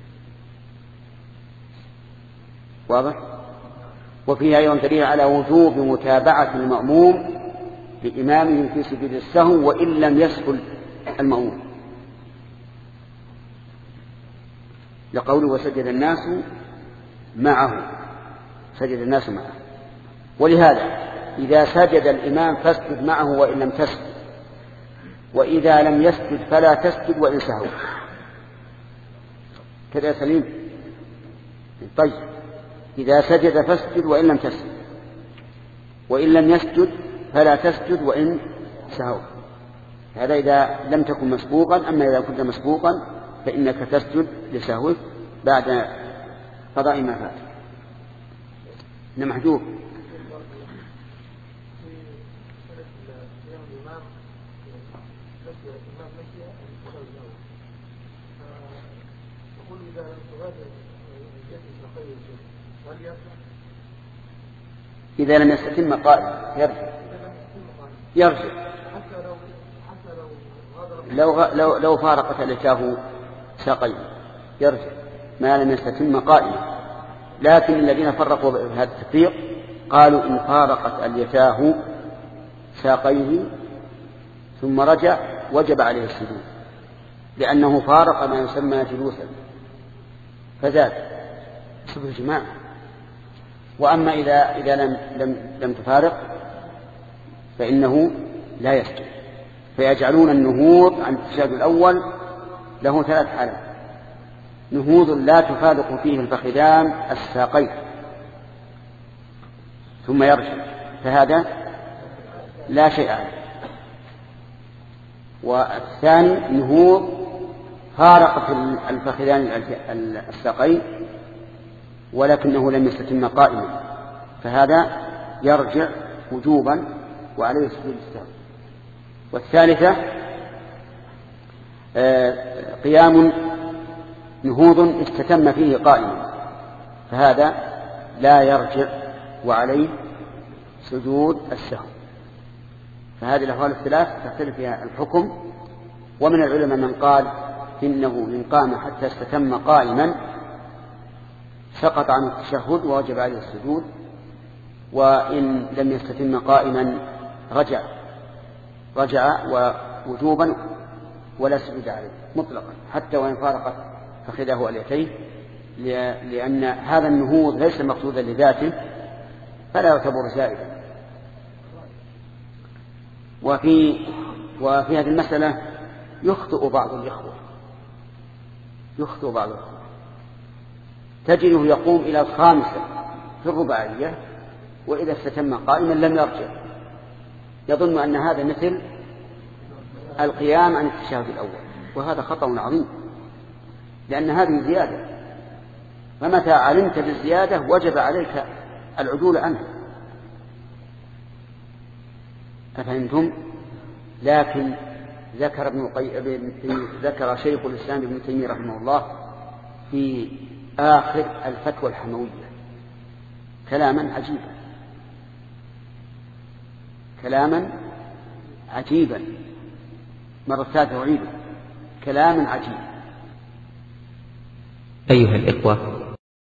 واضح؟ وفيها أيضا دليل على وجوب متابعة المأموم لإمامه في سجود السهو وإن لم يسهل المأموم، لقوله وسجد الناس معه، سجد الناس معه. ولهذا إذا سجد الإمام فاسجد معه وإن لم تسجد، وإذا لم يسجد فلا تسجد وإن سهوا. كذا سليم. طيب إذا سجد فاسجد وإن لم تسجد، وإن لم يسجد فلا تسجد وإن سهوا. هذا إذا لم تكن مسبوقا. أما إذا كنت مسبوقا فإنك تسجد لسهوك بعد قضاء ما فات. محجوب. إذا لم يستتم قائم يرجع يرجع حتى لو حتى لو لو لو لو فارقت اليتاه ساقين يرجع ما لم يستتم قائما. لكن الذين فرقوا بهذا التفريق قالوا إن فارقت اليتاه ساقيه ثم رجع وجب عليه السجود، لأنه فارق ما يسمى جلوسا فزاد سبب الجماع. وأما إذا إذا لم لم لم تفارق فإنه لا يسجد. فيجعلون النهوض عن التشهد الأول له ثلاث حالات: نهوض لا تفارق فيه الفخذان الساقين ثم يرجع، فهذا لا شيء عليه. والثاني نهوض فارق الفخذان الساقين ولكنه لم يستتم قائما، فهذا يرجع وجوبا وعليه سجود السهو. والثالثة قيام نهوض استتم فيه قائما، فهذا لا يرجع وعليه سجود السهو. فهذه الأحوال الثلاث تختلف فيها الحكم. ومن العلماء من قال إنه إن قام حتى استتم قائما سقط عن التشهد ووجب عليه السجود، وإن لم يستتم قائما رجع رجع ووجوبا ولا سجود عليه مطلقا حتى وإن فارقت فخذه اليتيه، لأن هذا النهوض ليس مقصودا لذاته فلا يعتبر زائدا. وفي وفي هذه المسألة يخطئ بعض الإخوة يخطئ بعض الإخوة تجده يقوم إلى الخامسة في الرباعية وإذا استتم قائما لم يرجع، يظن أن هذا مثل القيام عن التشهد الأول، وهذا خطأ عظيم، لأن هذه زيادة، فمتى علمت بالزيادة وجب عليك العدول عنها. أفهمتم؟ لكن ذكر ابن القيم ذكر شيخ الإسلام ابن تيمية رحمه الله في آخر الفتوى الحموية كلاما عجيبا كلاما عجيبا مرة ثالثة أعيده كلاما عجيبا. أيها الإخوة،